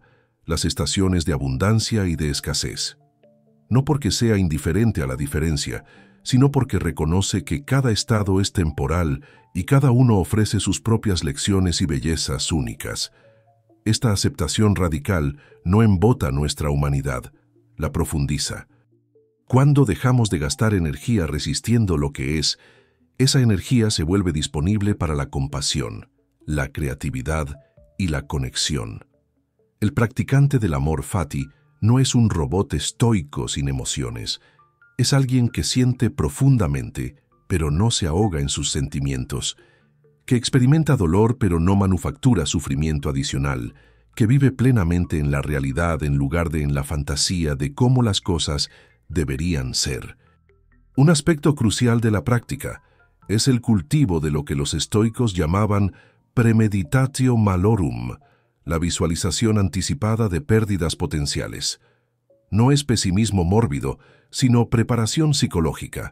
S1: las estaciones de abundancia y de escasez. No porque sea indiferente a la diferencia, sino porque reconoce que cada estado es temporal y cada uno ofrece sus propias lecciones y bellezas únicas. Esta aceptación radical no embota nuestra humanidad, la profundiza. Cuando dejamos de gastar energía resistiendo lo que es, esa energía se vuelve disponible para la compasión, la creatividad y la conexión. El practicante del amor fati no es un robot estoico sin emociones. Es alguien que siente profundamente, pero no se ahoga en sus sentimientos, que experimenta dolor pero no manufactura sufrimiento adicional, que vive plenamente en la realidad en lugar de en la fantasía de cómo las cosas deberían ser. Un aspecto crucial de la práctica es el cultivo de lo que los estoicos llamaban premeditatio malorum, la visualización anticipada de pérdidas potenciales. No es pesimismo mórbido, sino preparación psicológica.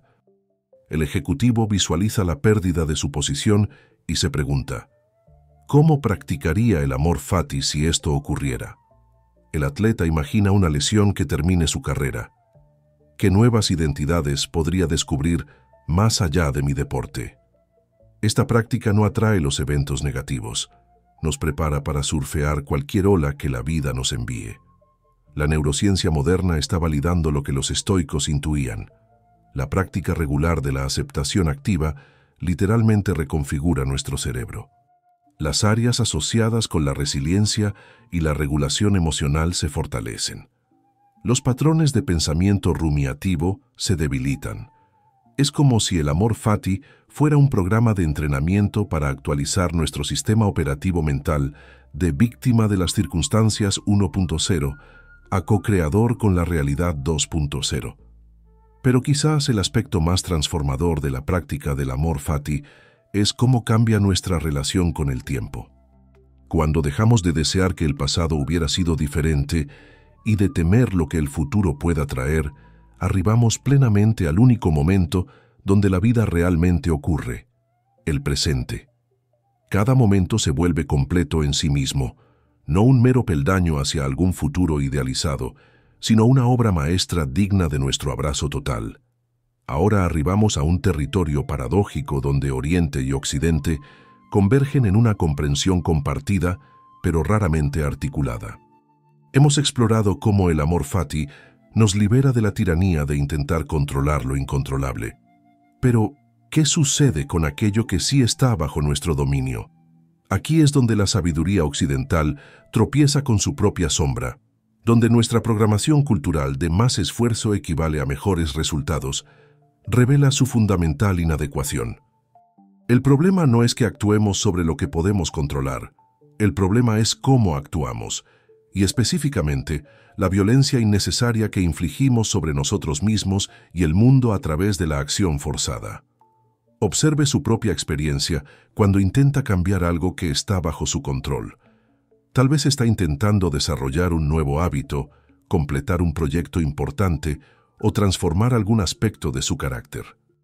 S1: El ejecutivo visualiza la pérdida de su posición y se pregunta, ¿cómo practicaría el amor fati si esto ocurriera? El atleta imagina una lesión que termine su carrera. ¿Qué nuevas identidades podría descubrir más allá de mi deporte? Esta práctica no atrae los eventos negativos. Nos prepara para surfear cualquier ola que la vida nos envíe. La neurociencia moderna está validando lo que los estoicos intuían. La práctica regular de la aceptación activa literalmente reconfigura nuestro cerebro. Las áreas asociadas con la resiliencia y la regulación emocional se fortalecen. Los patrones de pensamiento rumiativo se debilitan. Es como si el amor fati fuera un programa de entrenamiento para actualizar nuestro sistema operativo mental de víctima de las circunstancias uno punto cero a co-creador con la realidad dos punto cero. Pero quizás el aspecto más transformador de la práctica del amor fati es cómo cambia nuestra relación con el tiempo. Cuando dejamos de desear que el pasado hubiera sido diferente y de temer lo que el futuro pueda traer, arribamos plenamente al único momento donde la vida realmente ocurre, el presente. Cada momento se vuelve completo en sí mismo, no un mero peldaño hacia algún futuro idealizado, sino una obra maestra digna de nuestro abrazo total. Ahora arribamos a un territorio paradójico donde Oriente y Occidente convergen en una comprensión compartida, pero raramente articulada. Hemos explorado cómo el amor fati nos libera de la tiranía de intentar controlar lo incontrolable. Pero, ¿qué sucede con aquello que sí está bajo nuestro dominio? Aquí es donde la sabiduría occidental tropieza con su propia sombra, donde nuestra programación cultural de más esfuerzo equivale a mejores resultados, revela su fundamental inadecuación. El problema no es que actuemos sobre lo que podemos controlar, el problema es cómo actuamos, y específicamente, la violencia innecesaria que infligimos sobre nosotros mismos y el mundo a través de la acción forzada. Observe su propia experiencia cuando intenta cambiar algo que está bajo su control. Tal vez está intentando desarrollar un nuevo hábito, completar un proyecto importante o transformar algún aspecto de su carácter.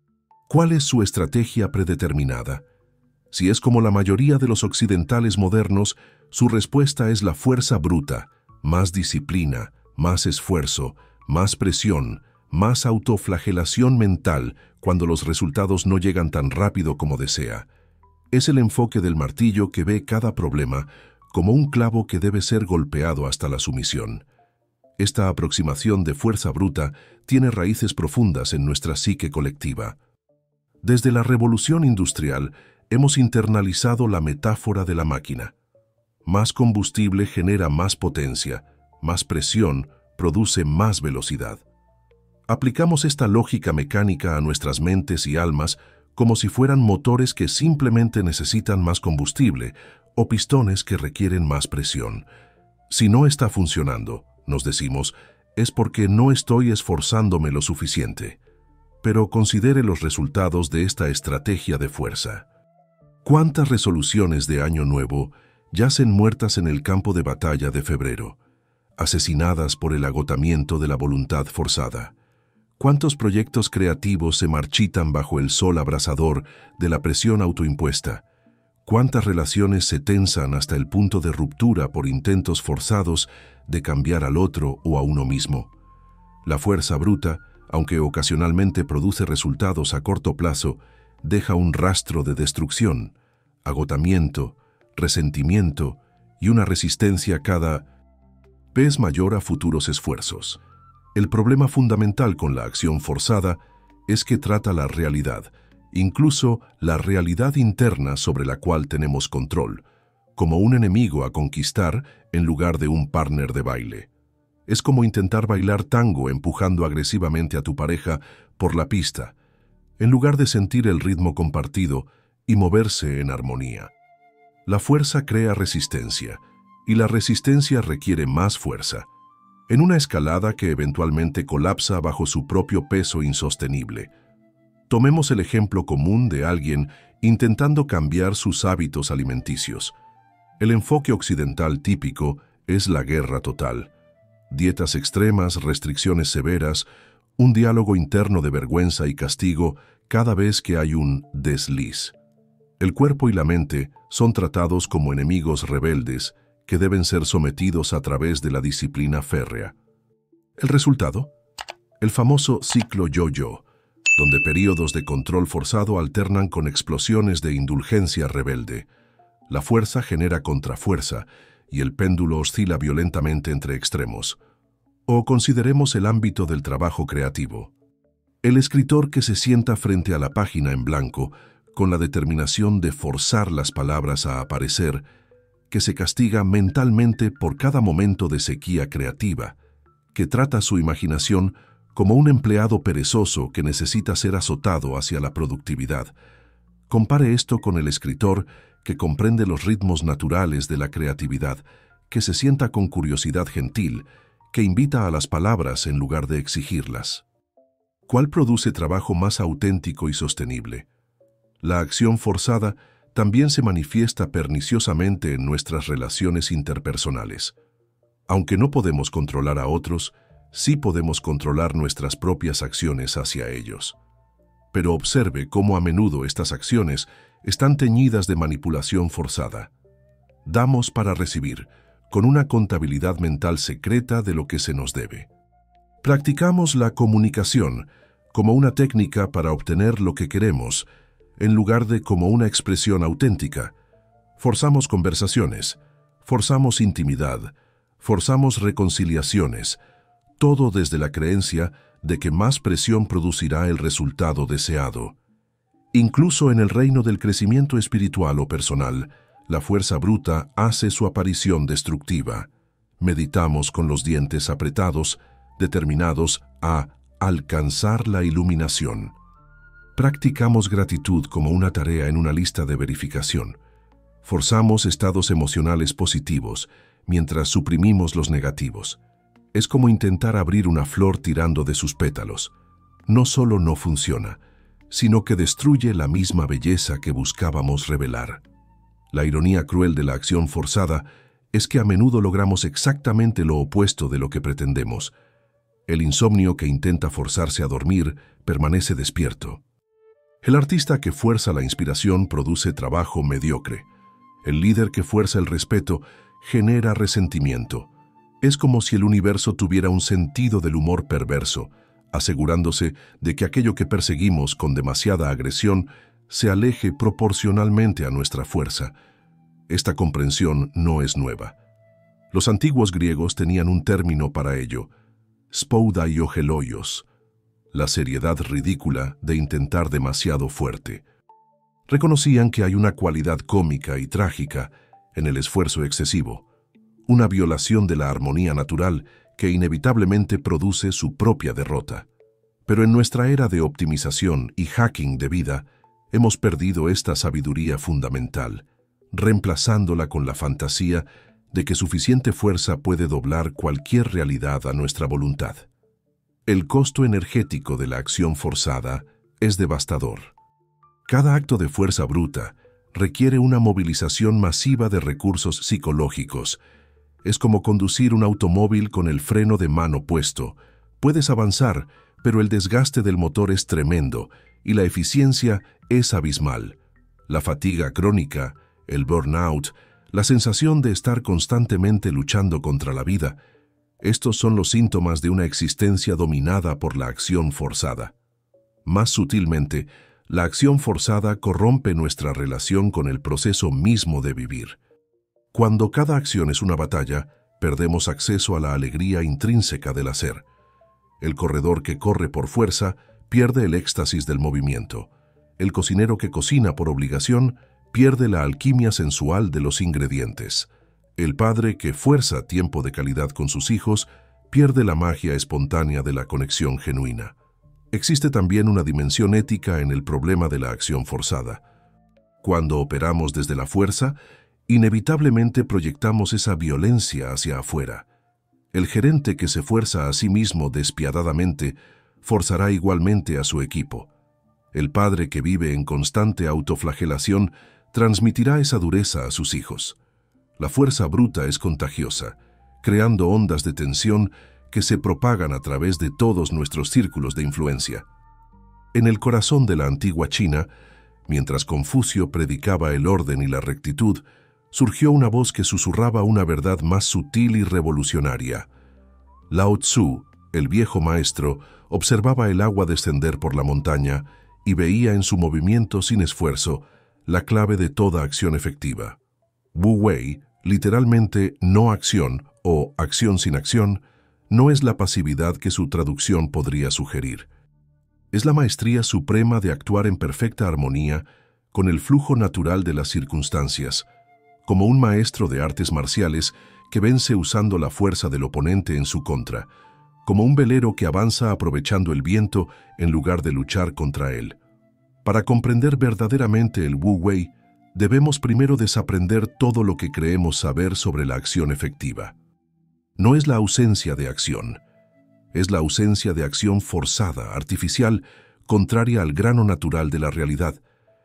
S1: ¿Cuál es su estrategia predeterminada? Si es como la mayoría de los occidentales modernos, su respuesta es la fuerza bruta, más disciplina, más esfuerzo, más presión, más autoflagelación mental cuando los resultados no llegan tan rápido como desea. Es el enfoque del martillo que ve cada problema como un clavo que debe ser golpeado hasta la sumisión. Esta aproximación de fuerza bruta tiene raíces profundas en nuestra psique colectiva. Desde la revolución industrial, hemos internalizado la metáfora de la máquina. Más combustible genera más potencia, más presión produce más velocidad. Aplicamos esta lógica mecánica a nuestras mentes y almas como si fueran motores que simplemente necesitan más combustible o pistones que requieren más presión. Si no está funcionando, nos decimos, es porque no estoy esforzándome lo suficiente. Pero considere los resultados de esta estrategia de fuerza. ¿Cuántas resoluciones de Año Nuevo yacen muertas en el campo de batalla de febrero, asesinadas por el agotamiento de la voluntad forzada? ¿Cuántos proyectos creativos se marchitan bajo el sol abrasador de la presión autoimpuesta? ¿Cuántas relaciones se tensan hasta el punto de ruptura por intentos forzados de cambiar al otro o a uno mismo? La fuerza bruta, aunque ocasionalmente produce resultados a corto plazo, deja un rastro de destrucción, agotamiento, resentimiento y una resistencia cada vez mayor a futuros esfuerzos. El problema fundamental con la acción forzada es que trata la realidad, incluso la realidad interna sobre la cual tenemos control, como un enemigo a conquistar en lugar de un partner de baile. Es como intentar bailar tango empujando agresivamente a tu pareja por la pista, en lugar de sentir el ritmo compartido y moverse en armonía. La fuerza crea resistencia, y la resistencia requiere más fuerza, en una escalada que eventualmente colapsa bajo su propio peso insostenible. Tomemos el ejemplo común de alguien intentando cambiar sus hábitos alimenticios. El enfoque occidental típico es la guerra total. Dietas extremas, restricciones severas, un diálogo interno de vergüenza y castigo cada vez que hay un desliz. El cuerpo y la mente son tratados como enemigos rebeldes que deben ser sometidos a través de la disciplina férrea. ¿El resultado? El famoso ciclo yo-yo, donde períodos de control forzado alternan con explosiones de indulgencia rebelde. La fuerza genera contrafuerza y el péndulo oscila violentamente entre extremos. O consideremos el ámbito del trabajo creativo. El escritor que se sienta frente a la página en blanco con la determinación de forzar las palabras a aparecer, que se castiga mentalmente por cada momento de sequía creativa, que trata su imaginación como un empleado perezoso que necesita ser azotado hacia la productividad. Compare esto con el escritor que comprende los ritmos naturales de la creatividad, que se sienta con curiosidad gentil, que invita a las palabras en lugar de exigirlas. ¿Cuál produce trabajo más auténtico y sostenible? La acción forzada también se manifiesta perniciosamente en nuestras relaciones interpersonales. Aunque no podemos controlar a otros, sí podemos controlar nuestras propias acciones hacia ellos. Pero observe cómo a menudo estas acciones están teñidas de manipulación forzada. Damos para recibir, con una contabilidad mental secreta de lo que se nos debe. Practicamos la comunicación como una técnica para obtener lo que queremos, en lugar de como una expresión auténtica. Forzamos conversaciones, forzamos intimidad, forzamos reconciliaciones, todo desde la creencia de que más presión producirá el resultado deseado. Incluso en el reino del crecimiento espiritual o personal, la fuerza bruta hace su aparición destructiva. Meditamos con los dientes apretados, determinados a alcanzar la iluminación. Practicamos gratitud como una tarea en una lista de verificación. Forzamos estados emocionales positivos, mientras suprimimos los negativos. Es como intentar abrir una flor tirando de sus pétalos. No solo no funciona, sino que destruye la misma belleza que buscábamos revelar. La ironía cruel de la acción forzada es que a menudo logramos exactamente lo opuesto de lo que pretendemos. El insomnio que intenta forzarse a dormir permanece despierto. El artista que fuerza la inspiración produce trabajo mediocre. El líder que fuerza el respeto genera resentimiento. Es como si el universo tuviera un sentido del humor perverso, asegurándose de que aquello que perseguimos con demasiada agresión se aleje proporcionalmente a nuestra fuerza. Esta comprensión no es nueva. Los antiguos griegos tenían un término para ello: spoudaiogeilos, la seriedad ridícula de intentar demasiado fuerte. Reconocían que hay una cualidad cómica y trágica en el esfuerzo excesivo, una violación de la armonía natural que inevitablemente produce su propia derrota. Pero en nuestra era de optimización y hacking de vida, hemos perdido esta sabiduría fundamental, reemplazándola con la fantasía de que suficiente fuerza puede doblar cualquier realidad a nuestra voluntad. El costo energético de la acción forzada es devastador. Cada acto de fuerza bruta requiere una movilización masiva de recursos psicológicos. Es como conducir un automóvil con el freno de mano puesto. Puedes avanzar, pero el desgaste del motor es tremendo y la eficiencia es abismal. La fatiga crónica el burnout, la sensación de estar constantemente luchando contra la vida. Estos son los síntomas de una existencia dominada por la acción forzada. Más sutilmente, la acción forzada corrompe nuestra relación con el proceso mismo de vivir. Cuando cada acción es una batalla, perdemos acceso a la alegría intrínseca del hacer. El corredor que corre por fuerza pierde el éxtasis del movimiento. El cocinero que cocina por obligación pierde la alquimia sensual de los ingredientes. El padre que fuerza tiempo de calidad con sus hijos pierde la magia espontánea de la conexión genuina. Existe también una dimensión ética en el problema de la acción forzada. Cuando operamos desde la fuerza, inevitablemente proyectamos esa violencia hacia afuera. El gerente que se fuerza a sí mismo despiadadamente forzará igualmente a su equipo. El padre que vive en constante autoflagelación transmitirá esa dureza a sus hijos. La fuerza bruta es contagiosa, creando ondas de tensión que se propagan a través de todos nuestros círculos de influencia. En el corazón de la antigua China, mientras Confucio predicaba el orden y la rectitud, surgió una voz que susurraba una verdad más sutil y revolucionaria. Lao Tzu, el viejo maestro, observaba el agua descender por la montaña y veía en su movimiento sin esfuerzo la clave de toda acción efectiva. Wu Wei, literalmente no acción o acción sin acción, no es la pasividad que su traducción podría sugerir. Es la maestría suprema de actuar en perfecta armonía con el flujo natural de las circunstancias, como un maestro de artes marciales que vence usando la fuerza del oponente en su contra, como un velero que avanza aprovechando el viento en lugar de luchar contra él. Para comprender verdaderamente el Wu Wei, debemos primero desaprender todo lo que creemos saber sobre la acción efectiva. No es la ausencia de acción, es la ausencia de acción forzada, artificial, contraria al grano natural de la realidad.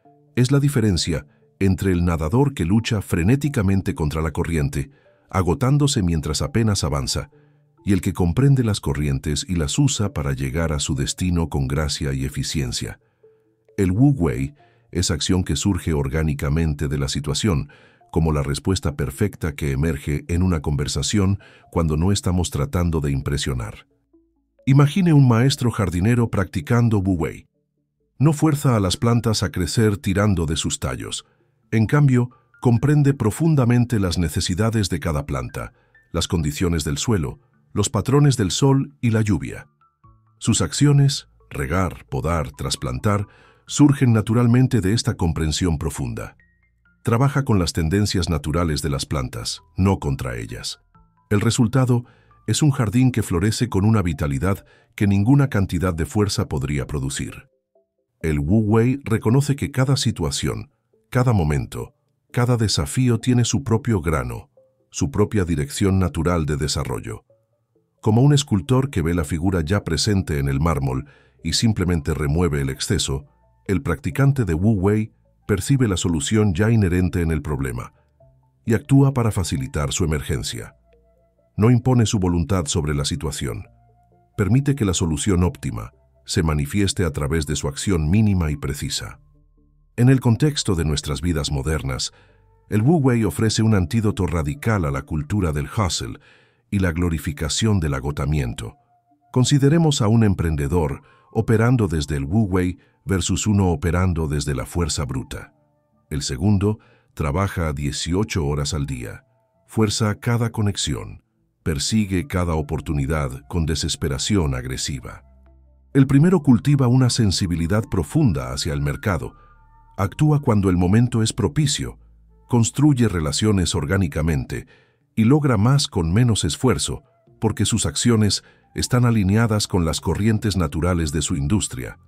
S1: Es la diferencia entre el nadador que lucha frenéticamente contra la corriente, agotándose mientras apenas avanza, y el que comprende las corrientes y las usa para llegar a su destino con gracia y eficiencia. El Wu Wei es acción que surge orgánicamente de la situación, como la respuesta perfecta que emerge en una conversación cuando no estamos tratando de impresionar. Imagine un maestro jardinero practicando Wu Wei. No fuerza a las plantas a crecer tirando de sus tallos. En cambio, comprende profundamente las necesidades de cada planta, las condiciones del suelo, los patrones del sol y la lluvia. Sus acciones, regar, podar, trasplantar, surgen naturalmente de esta comprensión profunda. Trabaja con las tendencias naturales de las plantas, no contra ellas. El resultado es un jardín que florece con una vitalidad que ninguna cantidad de fuerza podría producir. El Wu Wei reconoce que cada situación, cada momento, cada desafío tiene su propio grano, su propia dirección natural de desarrollo. Como un escultor que ve la figura ya presente en el mármol y simplemente remueve el exceso, el practicante de Wu Wei percibe la solución ya inherente en el problema y actúa para facilitar su emergencia. No impone su voluntad sobre la situación. Permite que la solución óptima se manifieste a través de su acción mínima y precisa. En el contexto de nuestras vidas modernas, el Wu Wei ofrece un antídoto radical a la cultura del hustle y la glorificación del agotamiento. Consideremos a un emprendedor operando desde el Wu Wei versus uno operando desde la fuerza bruta. El segundo trabaja dieciocho horas al día, fuerza cada conexión, persigue cada oportunidad con desesperación agresiva. El primero cultiva una sensibilidad profunda hacia el mercado, actúa cuando el momento es propicio, construye relaciones orgánicamente y logra más con menos esfuerzo porque sus acciones están alineadas con las corrientes naturales de su industria.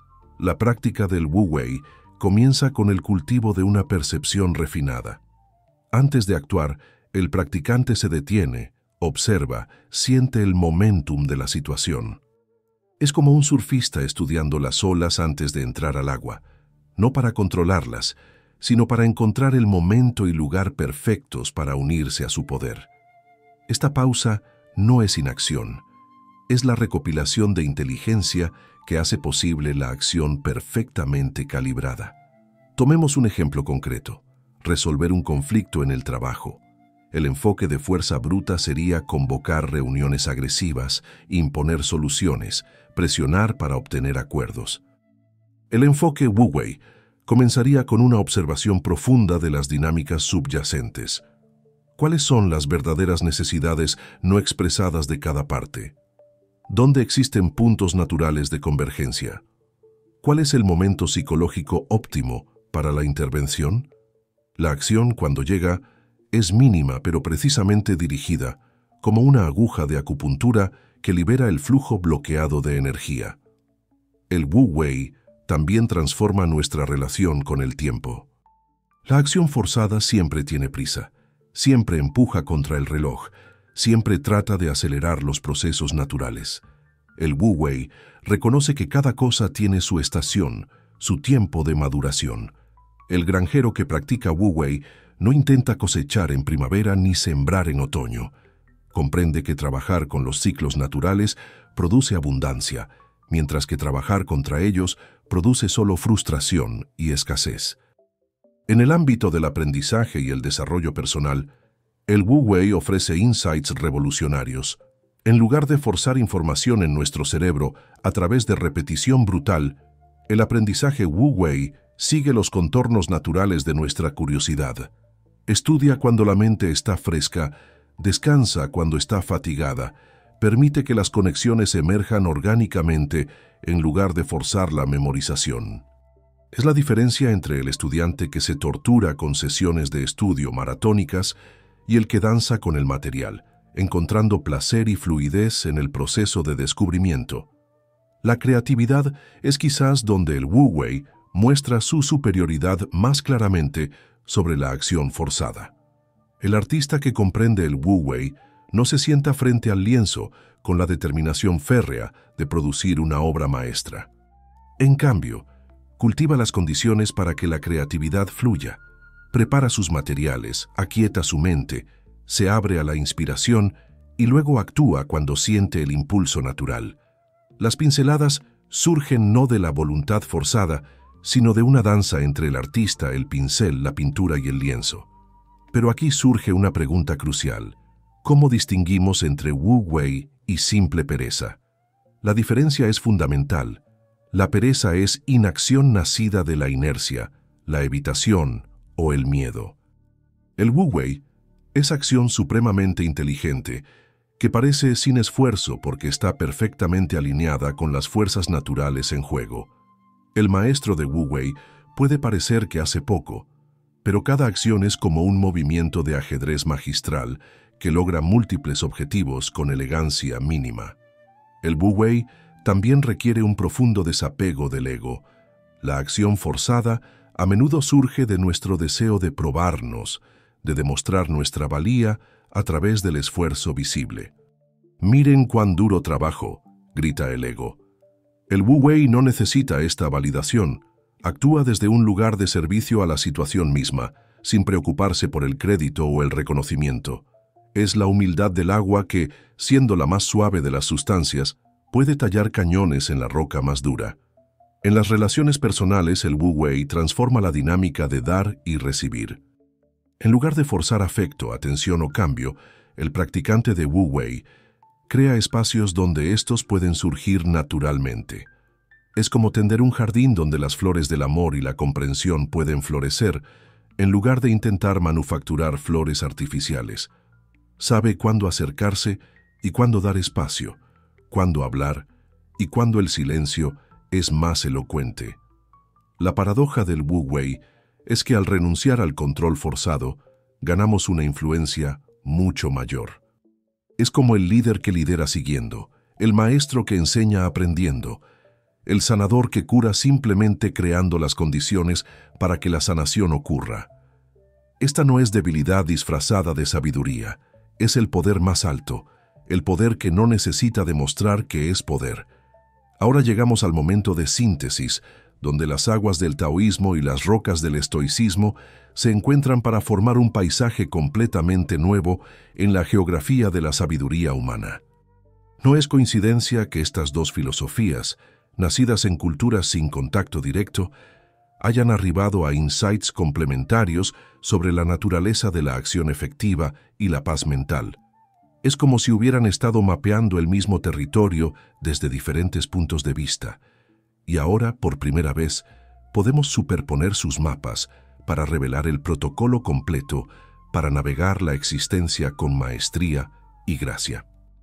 S1: La práctica del Wu Wei comienza con el cultivo de una percepción refinada. Antes de actuar, el practicante se detiene, observa, siente el momentum de la situación. Es como un surfista estudiando las olas antes de entrar al agua, no para controlarlas, sino para encontrar el momento y lugar perfectos para unirse a su poder. Esta pausa no es inacción, es la recopilación de inteligencia que hace posible la acción perfectamente calibrada. Tomemos un ejemplo concreto. resolver un conflicto en el trabajo. El enfoque de fuerza bruta sería convocar reuniones agresivas, imponer soluciones, presionar para obtener acuerdos. El enfoque Wu Wei comenzaría con una observación profunda de las dinámicas subyacentes. ¿Cuáles son las verdaderas necesidades no expresadas de cada parte? ¿Dónde existen puntos naturales de convergencia? ¿Cuál es el momento psicológico óptimo para la intervención? La acción, cuando llega, es mínima pero precisamente dirigida, como una aguja de acupuntura que libera el flujo bloqueado de energía. El Wu Wei también transforma nuestra relación con el tiempo. La acción forzada siempre tiene prisa, siempre empuja contra el reloj, siempre trata de acelerar los procesos naturales. El Wu Wei reconoce que cada cosa tiene su estación, su tiempo de maduración. El granjero que practica Wu Wei no intenta cosechar en primavera ni sembrar en otoño. Comprende que trabajar con los ciclos naturales produce abundancia, mientras que trabajar contra ellos produce solo frustración y escasez. En el ámbito del aprendizaje y el desarrollo personal, el Wu Wei ofrece insights revolucionarios. En lugar de forzar información en nuestro cerebro a través de repetición brutal, el aprendizaje Wu Wei sigue los contornos naturales de nuestra curiosidad. Estudia cuando la mente está fresca, descansa cuando está fatigada, permite que las conexiones emerjan orgánicamente en lugar de forzar la memorización. Es la diferencia entre el estudiante que se tortura con sesiones de estudio maratónicas y el que danza con el material, encontrando placer y fluidez en el proceso de descubrimiento. La creatividad es quizás donde el Wu Wei muestra su superioridad más claramente sobre la acción forzada. El artista que comprende el Wu Wei no se sienta frente al lienzo con la determinación férrea de producir una obra maestra. En cambio, cultiva las condiciones para que la creatividad fluya, prepara sus materiales, aquieta su mente, se abre a la inspiración y luego actúa cuando siente el impulso natural. Las pinceladas surgen no de la voluntad forzada, sino de una danza entre el artista, el pincel, la pintura y el lienzo. Pero aquí surge una pregunta crucial. ¿Cómo distinguimos entre Wu Wei y simple pereza? La diferencia es fundamental. La pereza es inacción nacida de la inercia, la evitación o el miedo. El Wu Wei es acción supremamente inteligente, que parece sin esfuerzo porque está perfectamente alineada con las fuerzas naturales en juego. El maestro de Wu Wei puede parecer que hace poco, pero cada acción es como un movimiento de ajedrez magistral que logra múltiples objetivos con elegancia mínima. El Wu Wei también requiere un profundo desapego del ego. La acción forzada a menudo surge de nuestro deseo de probarnos, de demostrar nuestra valía a través del esfuerzo visible. «Miren cuán duro trabajo», grita el ego. El Wu Wei no necesita esta validación. Actúa desde un lugar de servicio a la situación misma, sin preocuparse por el crédito o el reconocimiento. Es la humildad del agua que, siendo la más suave de las sustancias, puede tallar cañones en la roca más dura. En las relaciones personales, el Wu Wei transforma la dinámica de dar y recibir. En lugar de forzar afecto, atención o cambio, el practicante de Wu Wei crea espacios donde estos pueden surgir naturalmente. Es como tender un jardín donde las flores del amor y la comprensión pueden florecer, en lugar de intentar manufacturar flores artificiales. Sabe cuándo acercarse y cuándo dar espacio, cuándo hablar y cuándo el silencio es más elocuente. La paradoja del Wu Wei es que al renunciar al control forzado, ganamos una influencia mucho mayor. Es como el líder que lidera siguiendo, el maestro que enseña aprendiendo, el sanador que cura simplemente creando las condiciones para que la sanación ocurra. Esta no es debilidad disfrazada de sabiduría, es el poder más alto, el poder que no necesita demostrar que es poder. Ahora llegamos al momento de síntesis, donde las aguas del taoísmo y las rocas del estoicismo se encuentran para formar un paisaje completamente nuevo en la geografía de la sabiduría humana. No es coincidencia que estas dos filosofías, nacidas en culturas sin contacto directo, hayan arribado a insights complementarios sobre la naturaleza de la acción efectiva y la paz mental. Es como si hubieran estado mapeando el mismo territorio desde diferentes puntos de vista. Y ahora, por primera vez, podemos superponer sus mapas para revelar el protocolo completo para navegar la existencia con maestría y gracia.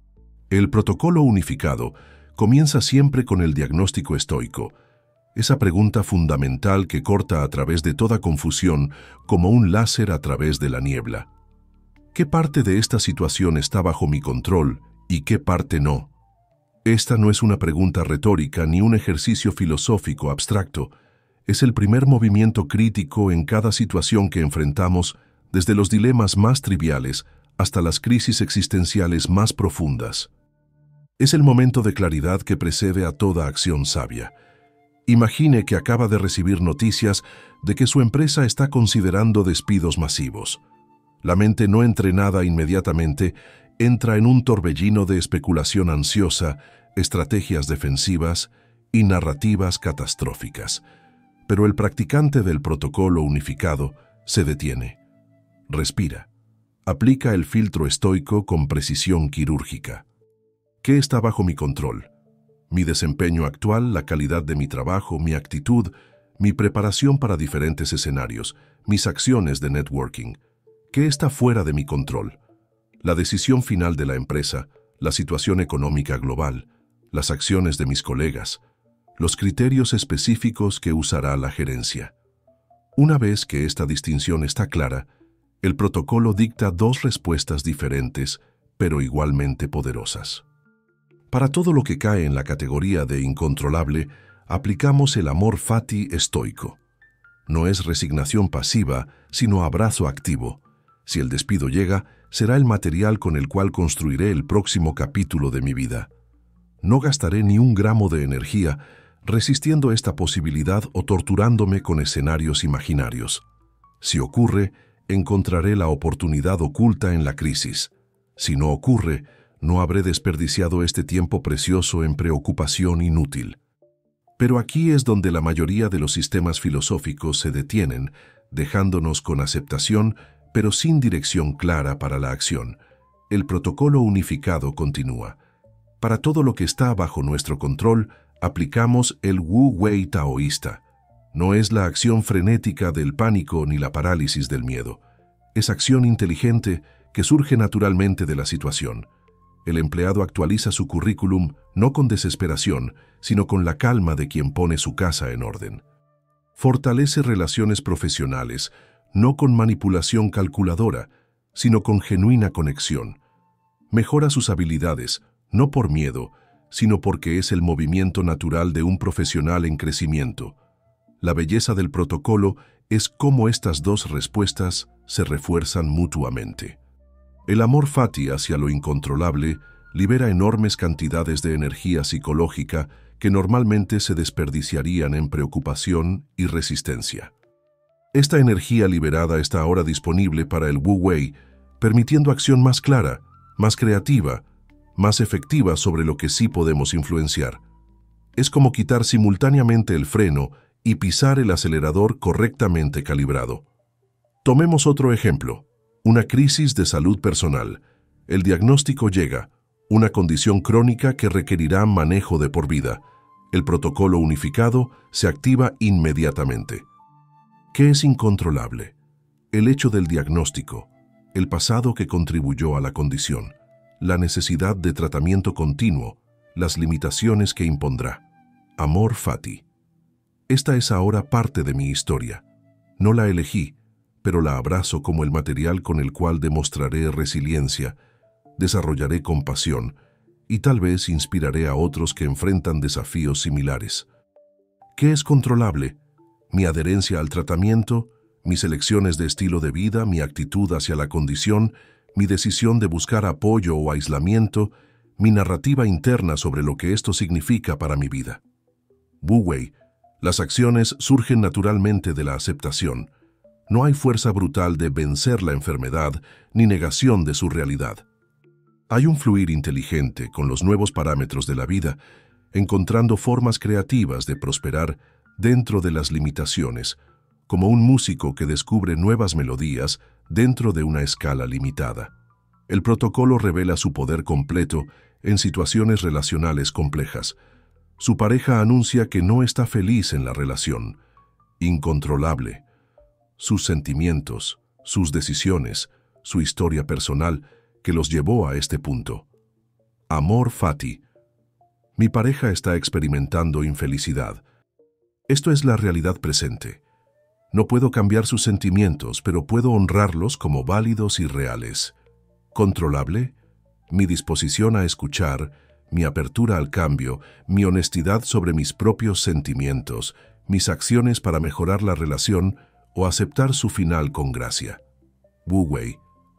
S1: El protocolo unificado comienza siempre con el diagnóstico estoico, esa pregunta fundamental que corta a través de toda confusión como un láser a través de la niebla. ¿Qué parte de esta situación está bajo mi control y qué parte no? Esta no es una pregunta retórica ni un ejercicio filosófico abstracto. Es el primer movimiento crítico en cada situación que enfrentamos, desde los dilemas más triviales hasta las crisis existenciales más profundas. Es el momento de claridad que precede a toda acción sabia. Imagine que acaba de recibir noticias de que su empresa está considerando despidos masivos. La mente no entrenada inmediatamente entra en un torbellino de especulación ansiosa, estrategias defensivas y narrativas catastróficas. Pero el practicante del protocolo unificado se detiene. Respira. Aplica el filtro estoico con precisión quirúrgica. ¿Qué está bajo mi control? Mi desempeño actual, la calidad de mi trabajo, mi actitud, mi preparación para diferentes escenarios, mis acciones de networking. ¿Qué está fuera de mi control? La decisión final de la empresa, la situación económica global, las acciones de mis colegas, los criterios específicos que usará la gerencia. Una vez que esta distinción está clara, el protocolo dicta dos respuestas diferentes, pero igualmente poderosas. Para todo lo que cae en la categoría de incontrolable, aplicamos el amor fati estoico. No es resignación pasiva, sino abrazo activo. Si el despido llega, será el material con el cual construiré el próximo capítulo de mi vida. No gastaré ni un gramo de energía resistiendo esta posibilidad o torturándome con escenarios imaginarios. Si ocurre, encontraré la oportunidad oculta en la crisis. Si no ocurre, no habré desperdiciado este tiempo precioso en preocupación inútil. Pero aquí es donde la mayoría de los sistemas filosóficos se detienen, dejándonos con aceptación, pero sin dirección clara para la acción. El protocolo unificado continúa. Para todo lo que está bajo nuestro control, aplicamos el Wu Wei taoísta. No es la acción frenética del pánico ni la parálisis del miedo. Es acción inteligente que surge naturalmente de la situación. El empleado actualiza su currículum no con desesperación, sino con la calma de quien pone su casa en orden. Fortalece relaciones profesionales, no con manipulación calculadora, sino con genuina conexión. Mejora sus habilidades, no por miedo, sino porque es el movimiento natural de un profesional en crecimiento. La belleza del protocolo es cómo estas dos respuestas se refuerzan mutuamente. El amor fati hacia lo incontrolable libera enormes cantidades de energía psicológica que normalmente se desperdiciarían en preocupación y resistencia. Esta energía liberada está ahora disponible para el Wu Wei, permitiendo acción más clara, más creativa, más efectiva sobre lo que sí podemos influenciar. Es como quitar simultáneamente el freno y pisar el acelerador correctamente calibrado. Tomemos otro ejemplo. Una crisis de salud personal. El diagnóstico llega, una condición crónica que requerirá manejo de por vida. El protocolo unificado se activa inmediatamente. ¿Qué es incontrolable? El hecho del diagnóstico, el pasado que contribuyó a la condición, la necesidad de tratamiento continuo, las limitaciones que impondrá. Amor fati. Esta es ahora parte de mi historia. No la elegí, pero la abrazo como el material con el cual demostraré resiliencia, desarrollaré compasión y tal vez inspiraré a otros que enfrentan desafíos similares. ¿Qué es controlable? Mi adherencia al tratamiento, mis elecciones de estilo de vida, mi actitud hacia la condición, mi decisión de buscar apoyo o aislamiento, mi narrativa interna sobre lo que esto significa para mi vida. Wu Wei, las acciones surgen naturalmente de la aceptación. No hay fuerza brutal de vencer la enfermedad ni negación de su realidad. Hay un fluir inteligente con los nuevos parámetros de la vida, encontrando formas creativas de prosperar dentro de las limitaciones, como un músico que descubre nuevas melodías dentro de una escala limitada. El protocolo revela su poder completo en situaciones relacionales complejas. Su pareja anuncia que no está feliz en la relación, incontrolable. Sus sentimientos, sus decisiones, su historia personal que los llevó a este punto. Amor fati. Mi pareja está experimentando infelicidad. Esto es la realidad presente. No puedo cambiar sus sentimientos, pero puedo honrarlos como válidos y reales. Controlable, mi disposición a escuchar, mi apertura al cambio, mi honestidad sobre mis propios sentimientos, mis acciones para mejorar la relación o aceptar su final con gracia. Wu Wei.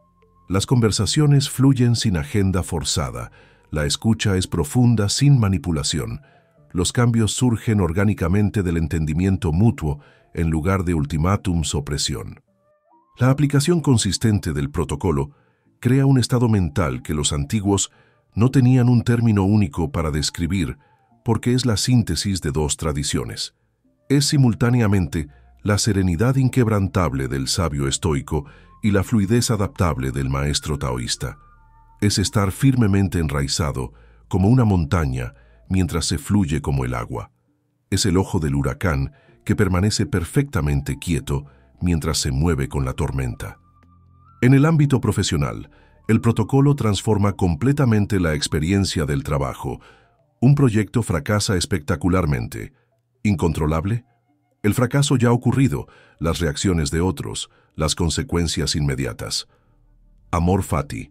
S1: Las conversaciones fluyen sin agenda forzada, la escucha es profunda sin manipulación. Los cambios surgen orgánicamente del entendimiento mutuo en lugar de ultimátums o presión. La aplicación consistente del protocolo crea un estado mental que los antiguos no tenían un término único para describir porque es la síntesis de dos tradiciones. Es simultáneamente la serenidad inquebrantable del sabio estoico y la fluidez adaptable del maestro taoísta. Es estar firmemente enraizado como una montaña mientras se fluye como el agua. Es el ojo del huracán que permanece perfectamente quieto mientras se mueve con la tormenta. En el ámbito profesional, el protocolo transforma completamente la experiencia del trabajo. Un proyecto fracasa espectacularmente. ¿Incontrolable? El fracaso ya ha ocurrido, las reacciones de otros, las consecuencias inmediatas. Amor fati.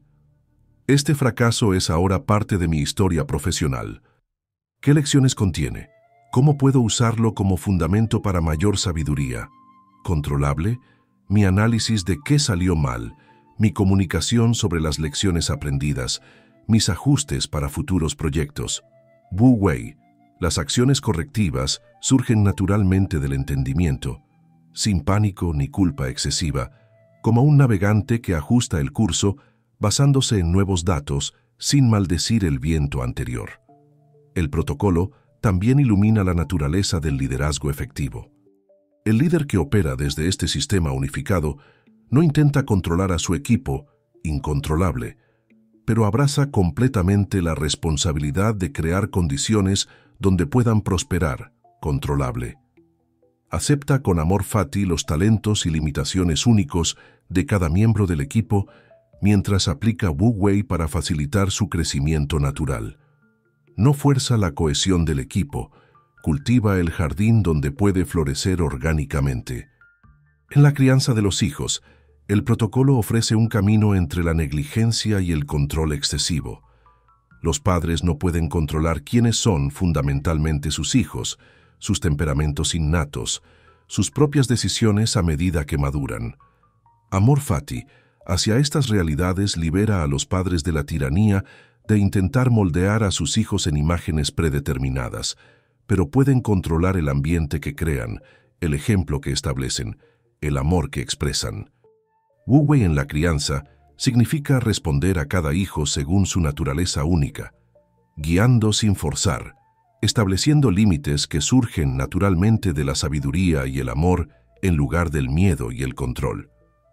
S1: Este fracaso es ahora parte de mi historia profesional. ¿Qué lecciones contiene? ¿Cómo puedo usarlo como fundamento para mayor sabiduría? Controlable, mi análisis de qué salió mal, mi comunicación sobre las lecciones aprendidas, mis ajustes para futuros proyectos. Wu Wei, las acciones correctivas surgen naturalmente del entendimiento, sin pánico ni culpa excesiva, como un navegante que ajusta el curso basándose en nuevos datos sin maldecir el viento anterior. El protocolo también ilumina la naturaleza del liderazgo efectivo. El líder que opera desde este sistema unificado no intenta controlar a su equipo, incontrolable, pero abraza completamente la responsabilidad de crear condiciones donde puedan prosperar, controlable. Acepta con amor fati los talentos y limitaciones únicos de cada miembro del equipo mientras aplica Wu Wei para facilitar su crecimiento natural. No fuerza la cohesión del equipo, cultiva el jardín donde puede florecer orgánicamente. En la crianza de los hijos, el protocolo ofrece un camino entre la negligencia y el control excesivo. Los padres no pueden controlar quiénes son fundamentalmente sus hijos, sus temperamentos innatos, sus propias decisiones a medida que maduran. Amor fati, hacia estas realidades libera a los padres de la tiranía de intentar moldear a sus hijos en imágenes predeterminadas, pero pueden controlar el ambiente que crean, el ejemplo que establecen, el amor que expresan. Wu Wei en la crianza significa responder a cada hijo según su naturaleza única, guiando sin forzar, estableciendo límites que surgen naturalmente de la sabiduría y el amor en lugar del miedo y el control.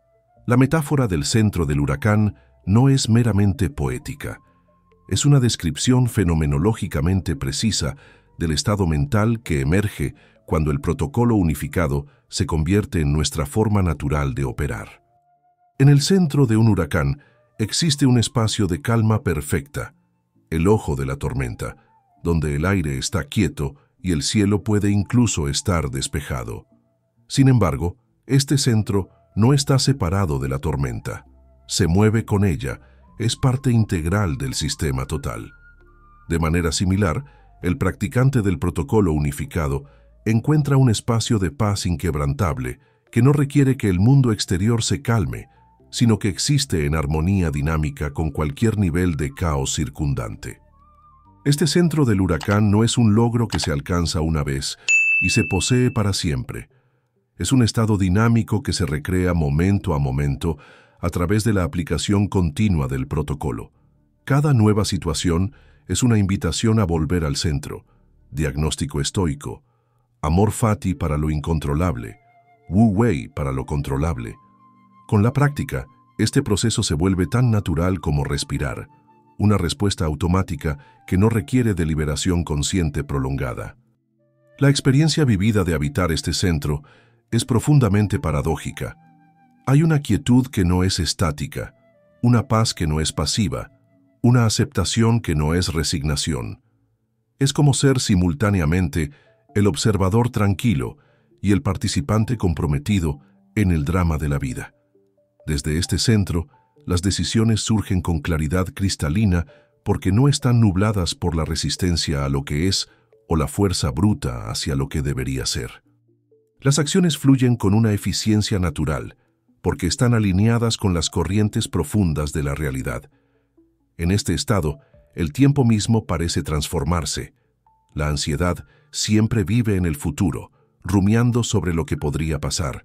S1: La metáfora del centro del huracán no es meramente poética. Es una descripción fenomenológicamente precisa del estado mental que emerge cuando el protocolo unificado se convierte en nuestra forma natural de operar. En el centro de un huracán existe un espacio de calma perfecta, el ojo de la tormenta, donde el aire está quieto y el cielo puede incluso estar despejado. Sin embargo, este centro no está separado de la tormenta. Se mueve con ella, es parte integral del sistema total. De manera similar, el practicante del protocolo unificado encuentra un espacio de paz inquebrantable que no requiere que el mundo exterior se calme, sino que existe en armonía dinámica con cualquier nivel de caos circundante. Este centro del huracán no es un logro que se alcanza una vez y se posee para siempre. Es un estado dinámico que se recrea momento a momento a través de la aplicación continua del protocolo. Cada nueva situación es una invitación a volver al centro, diagnóstico estoico, amor fati para lo incontrolable, wu wei para lo controlable. Con la práctica, este proceso se vuelve tan natural como respirar, una respuesta automática que no requiere deliberación consciente prolongada. La experiencia vivida de habitar este centro es profundamente paradójica. Hay una quietud que no es estática, una paz que no es pasiva, una aceptación que no es resignación. Es como ser simultáneamente el observador tranquilo y el participante comprometido en el drama de la vida. Desde este centro, las decisiones surgen con claridad cristalina porque no están nubladas por la resistencia a lo que es o la fuerza bruta hacia lo que debería ser. Las acciones fluyen con una eficiencia natural porque están alineadas con las corrientes profundas de la realidad. En este estado, el tiempo mismo parece transformarse. La ansiedad siempre vive en el futuro, rumiando sobre lo que podría pasar.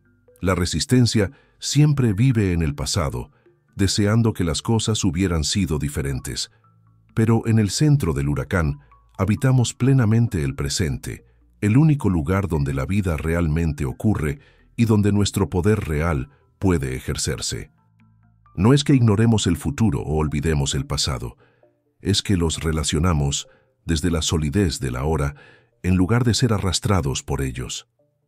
S1: La resistencia siempre vive en el pasado, deseando que las cosas hubieran sido diferentes. Pero en el centro del huracán, habitamos plenamente el presente, el único lugar donde la vida realmente ocurre y donde nuestro poder real puede ejercerse. No es que ignoremos el futuro o olvidemos el pasado, es que los relacionamos desde la solidez del ahora en lugar de ser arrastrados por ellos.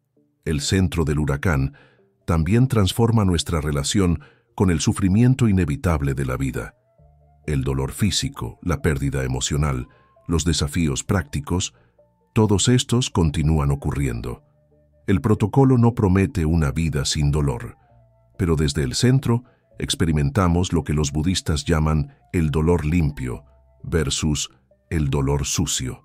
S1: El centro del huracán también transforma nuestra relación con el sufrimiento inevitable de la vida. El dolor físico, la pérdida emocional, los desafíos prácticos, todos estos continúan ocurriendo. El protocolo no promete una vida sin dolor, pero desde el centro experimentamos lo que los budistas llaman el dolor limpio versus el dolor sucio.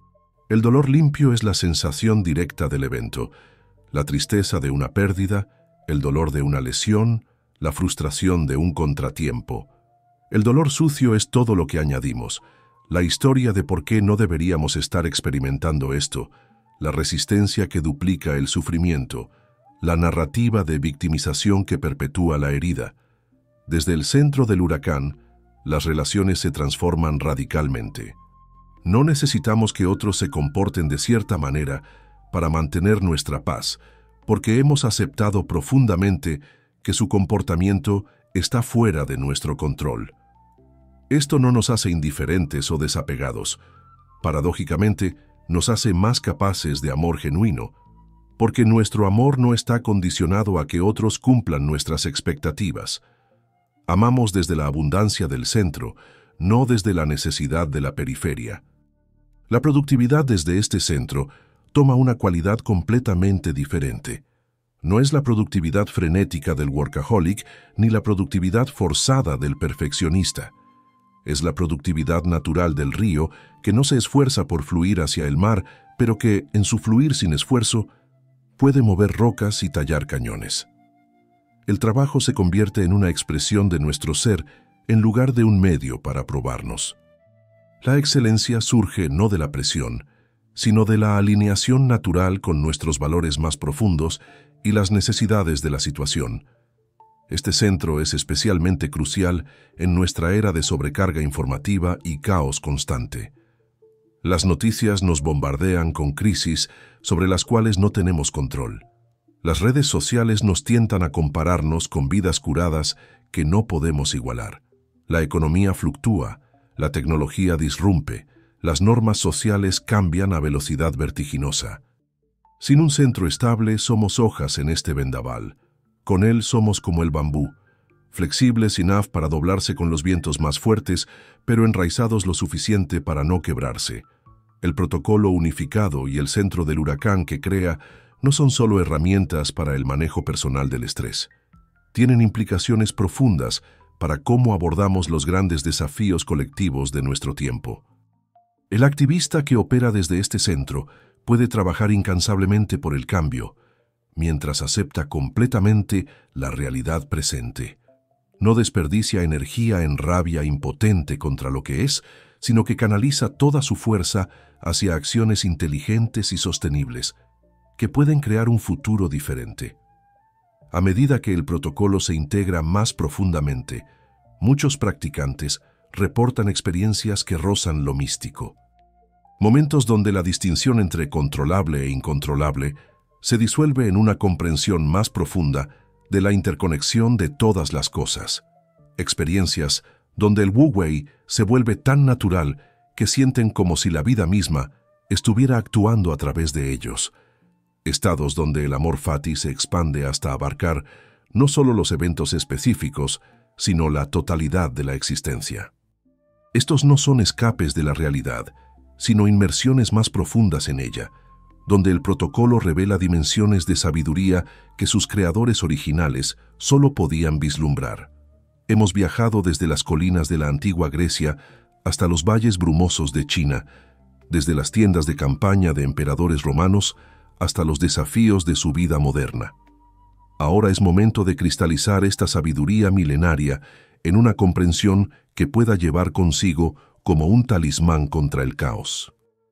S1: El dolor limpio es la sensación directa del evento, la tristeza de una pérdida, el dolor de una lesión, la frustración de un contratiempo. El dolor sucio es todo lo que añadimos, la historia de por qué no deberíamos estar experimentando esto, la resistencia que duplica el sufrimiento, la narrativa de victimización que perpetúa la herida. Desde el centro del huracán, las relaciones se transforman radicalmente. No necesitamos que otros se comporten de cierta manera para mantener nuestra paz, porque hemos aceptado profundamente que su comportamiento está fuera de nuestro control. Esto no nos hace indiferentes o desapegados. Paradójicamente, nos hace más capaces de amor genuino, porque nuestro amor no está condicionado a que otros cumplan nuestras expectativas. Amamos desde la abundancia del centro, no desde la necesidad de la periferia. La productividad desde este centro toma una cualidad completamente diferente. No es la productividad frenética del workaholic ni la productividad forzada del perfeccionista. Es la productividad natural del río que no se esfuerza por fluir hacia el mar, pero que, en su fluir sin esfuerzo, puede mover rocas y tallar cañones. El trabajo se convierte en una expresión de nuestro ser en lugar de un medio para probarnos. La excelencia surge no de la presión, sino de la alineación natural con nuestros valores más profundos y las necesidades de la situación. Este centro es especialmente crucial en nuestra era de sobrecarga informativa y caos constante. Las noticias nos bombardean con crisis sobre las cuales no tenemos control. Las redes sociales nos tientan a compararnos con vidas curadas que no podemos igualar. La economía fluctúa, la tecnología disrumpe, las normas sociales cambian a velocidad vertiginosa. Sin un centro estable somos hojas en este vendaval. Con él somos como el bambú, flexibles enough para doblarse con los vientos más fuertes, pero enraizados lo suficiente para no quebrarse. El protocolo unificado y el centro del huracán que crea no son solo herramientas para el manejo personal del estrés. Tienen implicaciones profundas para cómo abordamos los grandes desafíos colectivos de nuestro tiempo. El activista que opera desde este centro puede trabajar incansablemente por el cambio, mientras acepta completamente la realidad presente. No desperdicia energía en rabia impotente contra lo que es, sino que canaliza toda su fuerza hacia acciones inteligentes y sostenibles, que pueden crear un futuro diferente. A medida que el protocolo se integra más profundamente, muchos practicantes reportan experiencias que rozan lo místico. Momentos donde la distinción entre controlable e incontrolable se disuelve en una comprensión más profunda de la interconexión de todas las cosas. Experiencias donde el Wu Wei se vuelve tan natural que sienten como si la vida misma estuviera actuando a través de ellos. Estados donde el amor fati se expande hasta abarcar no solo los eventos específicos, sino la totalidad de la existencia. Estos no son escapes de la realidad, sino inmersiones más profundas en ella, donde el protocolo revela dimensiones de sabiduría que sus creadores originales solo podían vislumbrar. Hemos viajado desde las colinas de la antigua Grecia hasta los valles brumosos de China, desde las tiendas de campaña de emperadores romanos hasta los desafíos de su vida moderna. Ahora es momento de cristalizar esta sabiduría milenaria en una comprensión que pueda llevar consigo como un talismán contra el caos.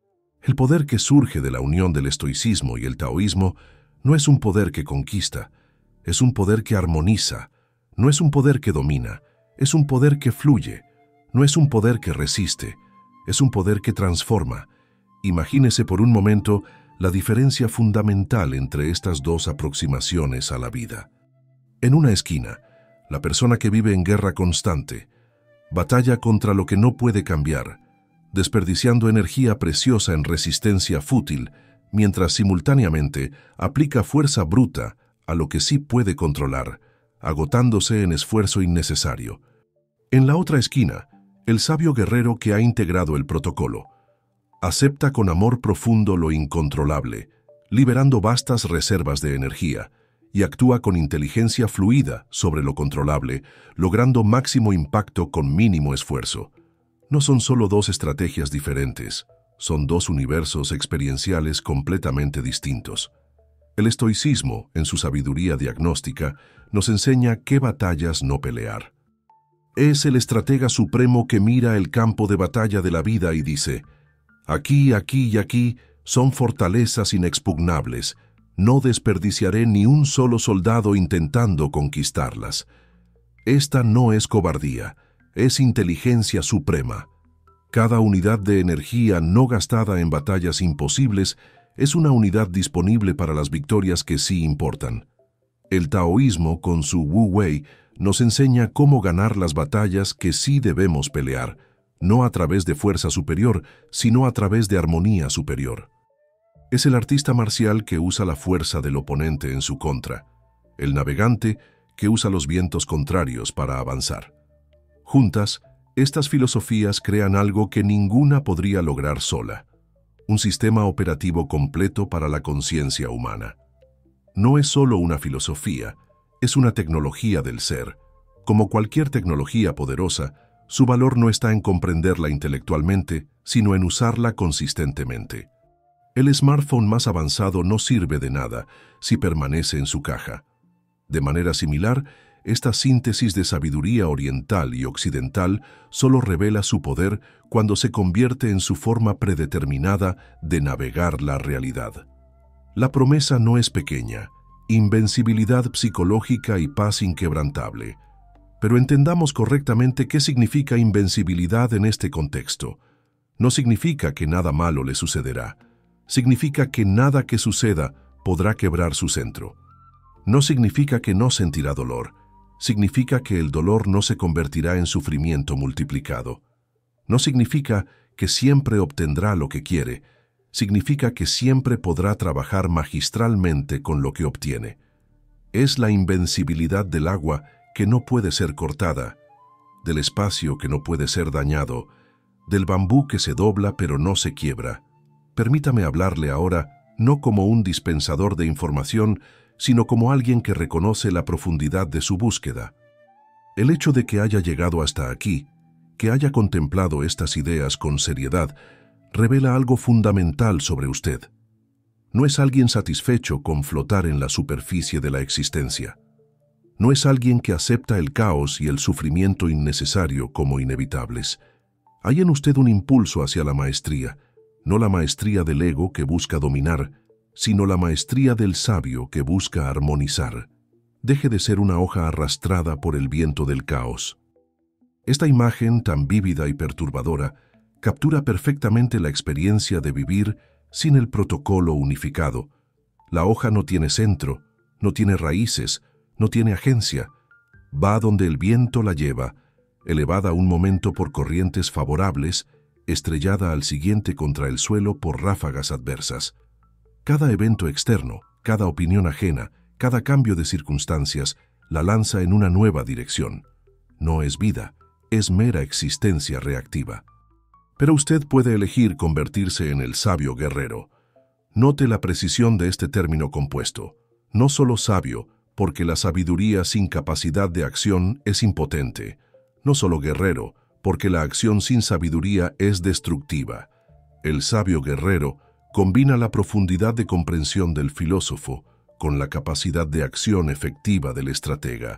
S1: El poder que surge de la unión del estoicismo y el taoísmo no es un poder que conquista, es un poder que armoniza, no es un poder que domina, es un poder que fluye, no es un poder que resiste, es un poder que transforma. Imagínese por un momento la diferencia fundamental entre estas dos aproximaciones a la vida. En una esquina, la persona que vive en guerra constante, batalla contra lo que no puede cambiar, desperdiciando energía preciosa en resistencia fútil, mientras simultáneamente aplica fuerza bruta a lo que sí puede controlar, agotándose en esfuerzo innecesario. En la otra esquina, el sabio guerrero que ha integrado el protocolo, acepta con amor profundo lo incontrolable, liberando vastas reservas de energía, y actúa con inteligencia fluida sobre lo controlable, logrando máximo impacto con mínimo esfuerzo. No son solo dos estrategias diferentes, son dos universos experienciales completamente distintos. El estoicismo, en su sabiduría diagnóstica, nos enseña qué batallas no pelear. Es el estratega supremo que mira el campo de batalla de la vida y dice: aquí, aquí y aquí son fortalezas inexpugnables. No desperdiciaré ni un solo soldado intentando conquistarlas. Esta no es cobardía, es inteligencia suprema. Cada unidad de energía no gastada en batallas imposibles es una unidad disponible para las victorias que sí importan. El taoísmo, con su Wu Wei, nos enseña cómo ganar las batallas que sí debemos pelear, no a través de fuerza superior, sino a través de armonía superior. Es el artista marcial que usa la fuerza del oponente en su contra, el navegante que usa los vientos contrarios para avanzar. Juntas, estas filosofías crean algo que ninguna podría lograr sola, un sistema operativo completo para la conciencia humana. No es solo una filosofía, es una tecnología del ser. Como cualquier tecnología poderosa, su valor no está en comprenderla intelectualmente, sino en usarla consistentemente. El smartphone más avanzado no sirve de nada si permanece en su caja. De manera similar, esta síntesis de sabiduría oriental y occidental solo revela su poder cuando se convierte en su forma predeterminada de navegar la realidad. La promesa no es pequeña, invencibilidad psicológica y paz inquebrantable. Pero entendamos correctamente qué significa invencibilidad en este contexto. No significa que nada malo le sucederá. Significa que nada que suceda podrá quebrar su centro. No significa que no sentirá dolor. Significa que el dolor no se convertirá en sufrimiento multiplicado. No significa que siempre obtendrá lo que quiere. Significa que siempre podrá trabajar magistralmente con lo que obtiene. Es la invencibilidad del agua que no puede ser cortada, del espacio que no puede ser dañado, del bambú que se dobla pero no se quiebra. Permítame hablarle ahora no como un dispensador de información, sino como alguien que reconoce la profundidad de su búsqueda. El hecho de que haya llegado hasta aquí, que haya contemplado estas ideas con seriedad, revela algo fundamental sobre usted. No es alguien satisfecho con flotar en la superficie de la existencia. No es alguien que acepta el caos y el sufrimiento innecesario como inevitables. Hay en usted un impulso hacia la maestría, no la maestría del ego que busca dominar, sino la maestría del sabio que busca armonizar. Deje de ser una hoja arrastrada por el viento del caos. Esta imagen tan vívida y perturbadora captura perfectamente la experiencia de vivir sin el protocolo unificado. La hoja no tiene centro, no tiene raíces, no tiene agencia. Va donde el viento la lleva, elevada un momento por corrientes favorables, estrellada al siguiente contra el suelo por ráfagas adversas. Cada evento externo, cada opinión ajena, cada cambio de circunstancias, la lanza en una nueva dirección. No es vida, es mera existencia reactiva. Pero usted puede elegir convertirse en el sabio guerrero. Note la precisión de este término compuesto. No solo sabio, porque la sabiduría sin capacidad de acción es impotente. No solo guerrero, porque la acción sin sabiduría es destructiva. El sabio guerrero combina la profundidad de comprensión del filósofo con la capacidad de acción efectiva del estratega.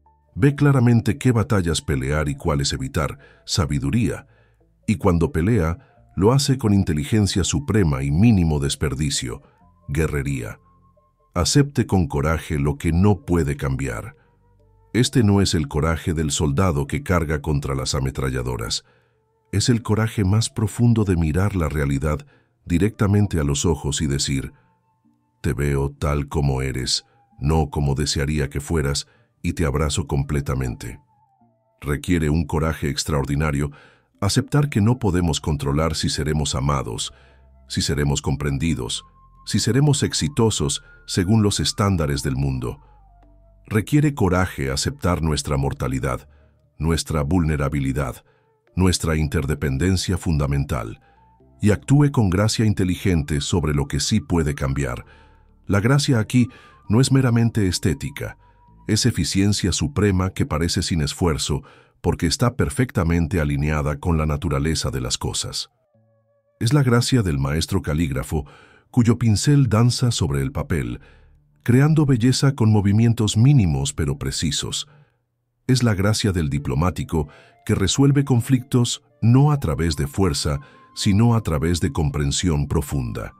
S1: Ve claramente qué batallas pelear y cuáles evitar, sabiduría, y cuando pelea, lo hace con inteligencia suprema y mínimo desperdicio, guerrería. Acepte con coraje lo que no puede cambiar. Este no es el coraje del soldado que carga contra las ametralladoras. Es el coraje más profundo de mirar la realidad directamente a los ojos y decir: te veo tal como eres, no como desearía que fueras, y te abrazo completamente. Requiere un coraje extraordinario aceptar que no podemos controlar si seremos amados, si seremos comprendidos, si seremos exitosos según los estándares del mundo. Requiere coraje aceptar nuestra mortalidad, nuestra vulnerabilidad, nuestra interdependencia fundamental, y actúe con gracia inteligente sobre lo que sí puede cambiar. La gracia aquí no es meramente estética, es eficiencia suprema que parece sin esfuerzo porque está perfectamente alineada con la naturaleza de las cosas. Es la gracia del maestro calígrafo cuyo pincel danza sobre el papel, creando belleza con movimientos mínimos pero precisos. Es la gracia del diplomático que resuelve conflictos no a través de fuerza, sino a través de comprensión profunda.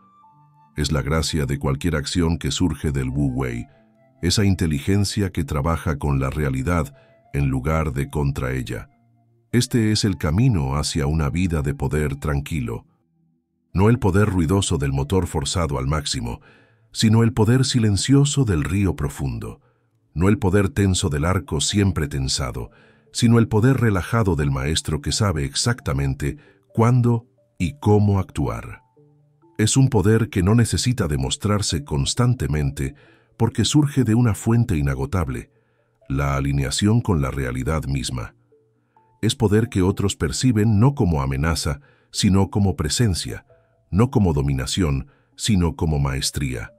S1: Es la gracia de cualquier acción que surge del Wu Wei, esa inteligencia que trabaja con la realidad en lugar de contra ella. Este es el camino hacia una vida de poder tranquilo. No el poder ruidoso del motor forzado al máximo, sino el poder silencioso del río profundo. No el poder tenso del arco siempre tensado, sino el poder relajado del maestro que sabe exactamente cuándo y cómo actuar. Es un poder que no necesita demostrarse constantemente porque surge de una fuente inagotable, la alineación con la realidad misma. Es poder que otros perciben no como amenaza, sino como presencia, no como dominación, sino como maestría.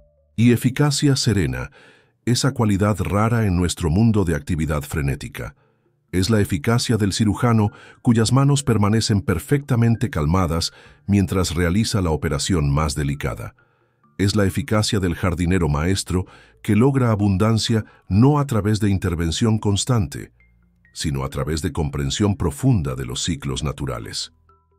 S1: Y eficacia serena, esa cualidad rara en nuestro mundo de actividad frenética. Es la eficacia del cirujano cuyas manos permanecen perfectamente calmadas mientras realiza la operación más delicada. Es la eficacia del jardinero maestro que logra abundancia no a través de intervención constante, sino a través de comprensión profunda de los ciclos naturales.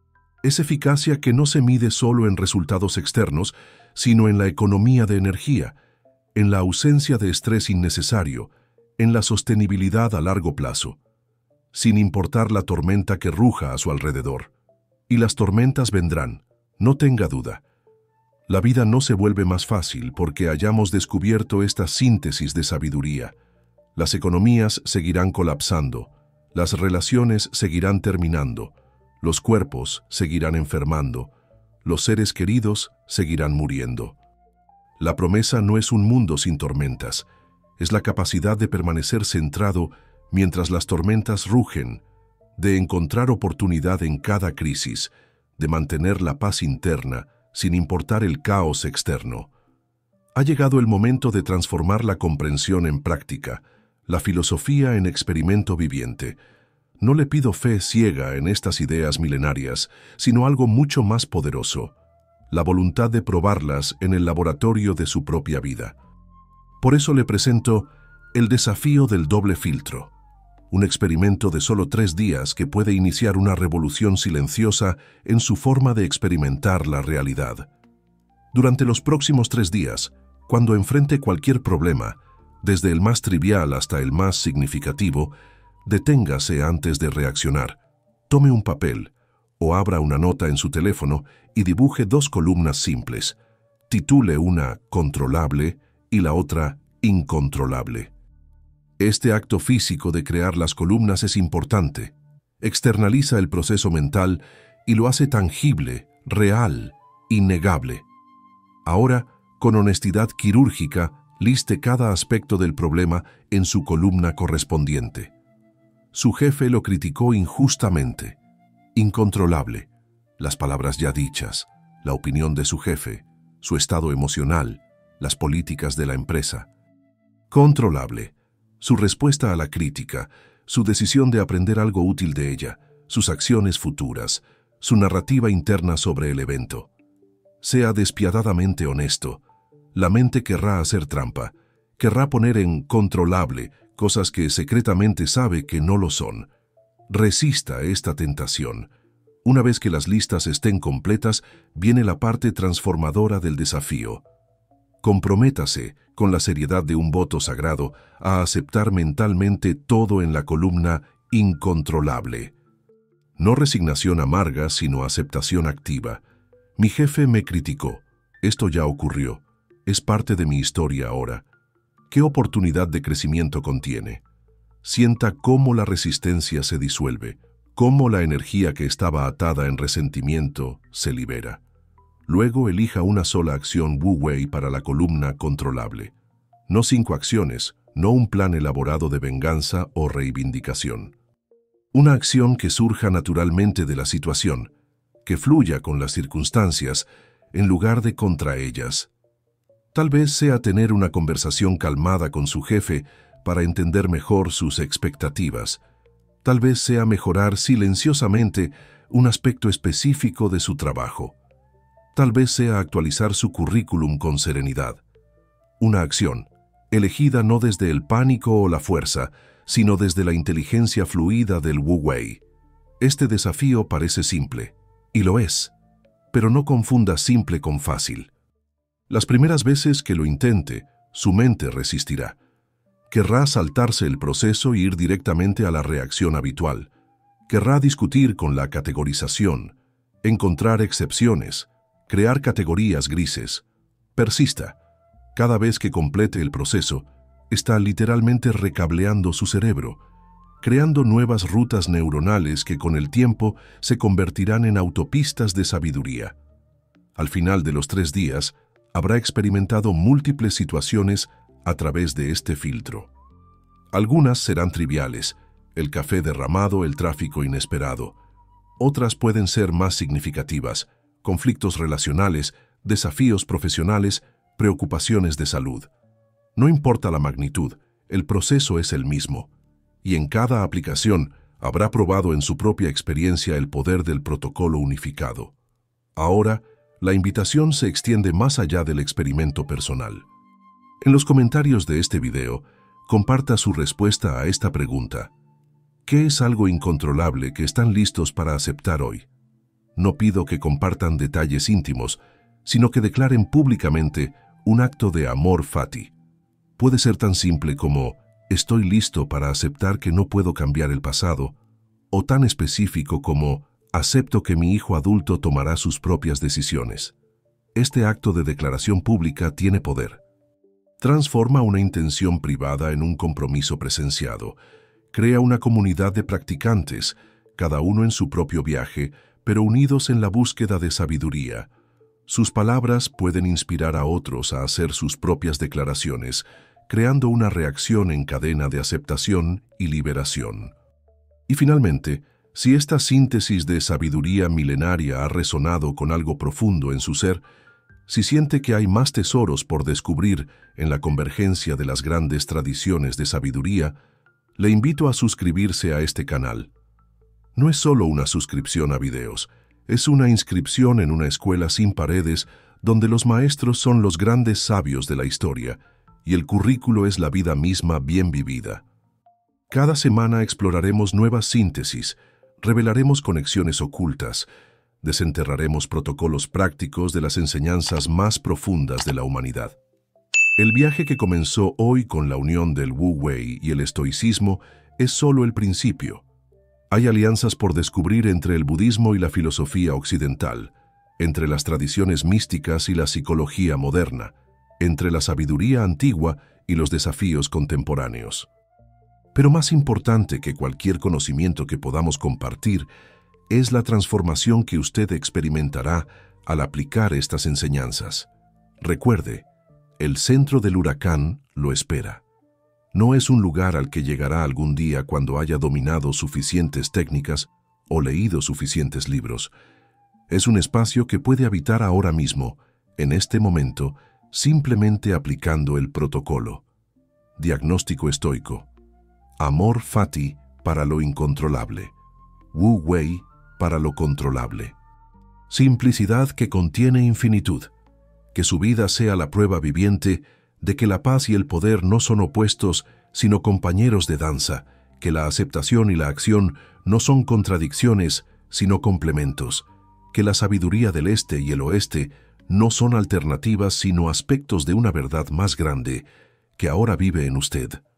S1: Es eficacia que no se mide solo en resultados externos, sino en la economía de energía, en la ausencia de estrés innecesario, en la sostenibilidad a largo plazo, sin importar la tormenta que ruja a su alrededor. Y las tormentas vendrán, no tenga duda. La vida no se vuelve más fácil porque hayamos descubierto esta síntesis de sabiduría. Las economías seguirán colapsando, las relaciones seguirán terminando, los cuerpos seguirán enfermando, los seres queridos seguirán muriendo. La promesa no es un mundo sin tormentas, es la capacidad de permanecer centrado mientras las tormentas rugen, de encontrar oportunidad en cada crisis, de mantener la paz interna sin importar el caos externo. Ha llegado el momento de transformar la comprensión en práctica, la filosofía en experimento viviente. No le pido fe ciega en estas ideas milenarias, sino algo mucho más poderoso, la voluntad de probarlas en el laboratorio de su propia vida. Por eso le presento el desafío del doble filtro, un experimento de solo tres días que puede iniciar una revolución silenciosa en su forma de experimentar la realidad. Durante los próximos tres días, cuando enfrente cualquier problema, desde el más trivial hasta el más significativo, deténgase antes de reaccionar. Tome un papel, o abra una nota en su teléfono y dibuje dos columnas simples. Titule una controlable y la otra incontrolable. Este acto físico de crear las columnas es importante. Externaliza el proceso mental y lo hace tangible, real, innegable. Ahora, con honestidad quirúrgica, liste cada aspecto del problema en su columna correspondiente. Su jefe lo criticó injustamente. Incontrolable. Las palabras ya dichas, la opinión de su jefe, su estado emocional, las políticas de la empresa. Controlable. Su respuesta a la crítica, su decisión de aprender algo útil de ella, sus acciones futuras, su narrativa interna sobre el evento. Sea despiadadamente honesto. La mente querrá hacer trampa, querrá poner en controlable cosas que secretamente sabe que no lo son. Resista esta tentación. Una vez que las listas estén completas, viene la parte transformadora del desafío. Comprométase, con la seriedad de un voto sagrado, a aceptar mentalmente todo en la columna incontrolable. No resignación amarga, sino aceptación activa. Mi jefe me criticó. Esto ya ocurrió. Es parte de mi historia ahora. ¿Qué oportunidad de crecimiento contiene? Sienta cómo la resistencia se disuelve, cómo la energía que estaba atada en resentimiento se libera. Luego elija una sola acción Wu Wei para la columna controlable. No cinco acciones, no un plan elaborado de venganza o reivindicación. Una acción que surja naturalmente de la situación, que fluya con las circunstancias, en lugar de contra ellas. Tal vez sea tener una conversación calmada con su jefe para entender mejor sus expectativas. Tal vez sea mejorar silenciosamente un aspecto específico de su trabajo. Tal vez sea actualizar su currículum con serenidad. Una acción, elegida no desde el pánico o la fuerza, sino desde la inteligencia fluida del Wu Wei. Este desafío parece simple, y lo es, pero no confunda simple con fácil. Las primeras veces que lo intente, su mente resistirá. Querrá saltarse el proceso e ir directamente a la reacción habitual. Querrá discutir con la categorización, encontrar excepciones, crear categorías grises. Persista. Cada vez que complete el proceso, está literalmente recableando su cerebro, creando nuevas rutas neuronales que con el tiempo se convertirán en autopistas de sabiduría. Al final de los tres días, habrá experimentado múltiples situaciones a través de este filtro. Algunas serán triviales, el café derramado, el tráfico inesperado. Otras pueden ser más significativas, conflictos relacionales, desafíos profesionales, preocupaciones de salud. No importa la magnitud, el proceso es el mismo, y en cada aplicación habrá probado en su propia experiencia el poder del protocolo unificado. Ahora, la invitación se extiende más allá del experimento personal. En los comentarios de este video, comparta su respuesta a esta pregunta. ¿Qué es algo incontrolable que están listos para aceptar hoy? No pido que compartan detalles íntimos, sino que declaren públicamente un acto de amor fati. Puede ser tan simple como «estoy listo para aceptar que no puedo cambiar el pasado», o tan específico como «acepto que mi hijo adulto tomará sus propias decisiones». Este acto de declaración pública tiene poder. Transforma una intención privada en un compromiso presenciado. Crea una comunidad de practicantes, cada uno en su propio viaje, pero unidos en la búsqueda de sabiduría. Sus palabras pueden inspirar a otros a hacer sus propias declaraciones, creando una reacción en cadena de aceptación y liberación. Y finalmente, si esta síntesis de sabiduría milenaria ha resonado con algo profundo en su ser, si siente que hay más tesoros por descubrir en la convergencia de las grandes tradiciones de sabiduría, le invito a suscribirse a este canal. No es solo una suscripción a videos, es una inscripción en una escuela sin paredes donde los maestros son los grandes sabios de la historia y el currículo es la vida misma bien vivida. Cada semana exploraremos nuevas síntesis, revelaremos conexiones ocultas, desenterraremos protocolos prácticos de las enseñanzas más profundas de la humanidad. El viaje que comenzó hoy con la unión del Wu Wei y el estoicismo es solo el principio. Hay alianzas por descubrir entre el budismo y la filosofía occidental, entre las tradiciones místicas y la psicología moderna, entre la sabiduría antigua y los desafíos contemporáneos. Pero más importante que cualquier conocimiento que podamos compartir es la transformación que usted experimentará al aplicar estas enseñanzas. Recuerde, el centro del huracán lo espera. No es un lugar al que llegará algún día cuando haya dominado suficientes técnicas o leído suficientes libros. Es un espacio que puede habitar ahora mismo, en este momento, simplemente aplicando el protocolo. Diagnóstico estoico. Amor fati para lo incontrolable. Wu wei para lo controlable. Simplicidad que contiene infinitud. Que su vida sea la prueba viviente de que la paz y el poder no son opuestos, sino compañeros de danza, que la aceptación y la acción no son contradicciones, sino complementos, que la sabiduría del este y el oeste no son alternativas, sino aspectos de una verdad más grande, que ahora vive en usted.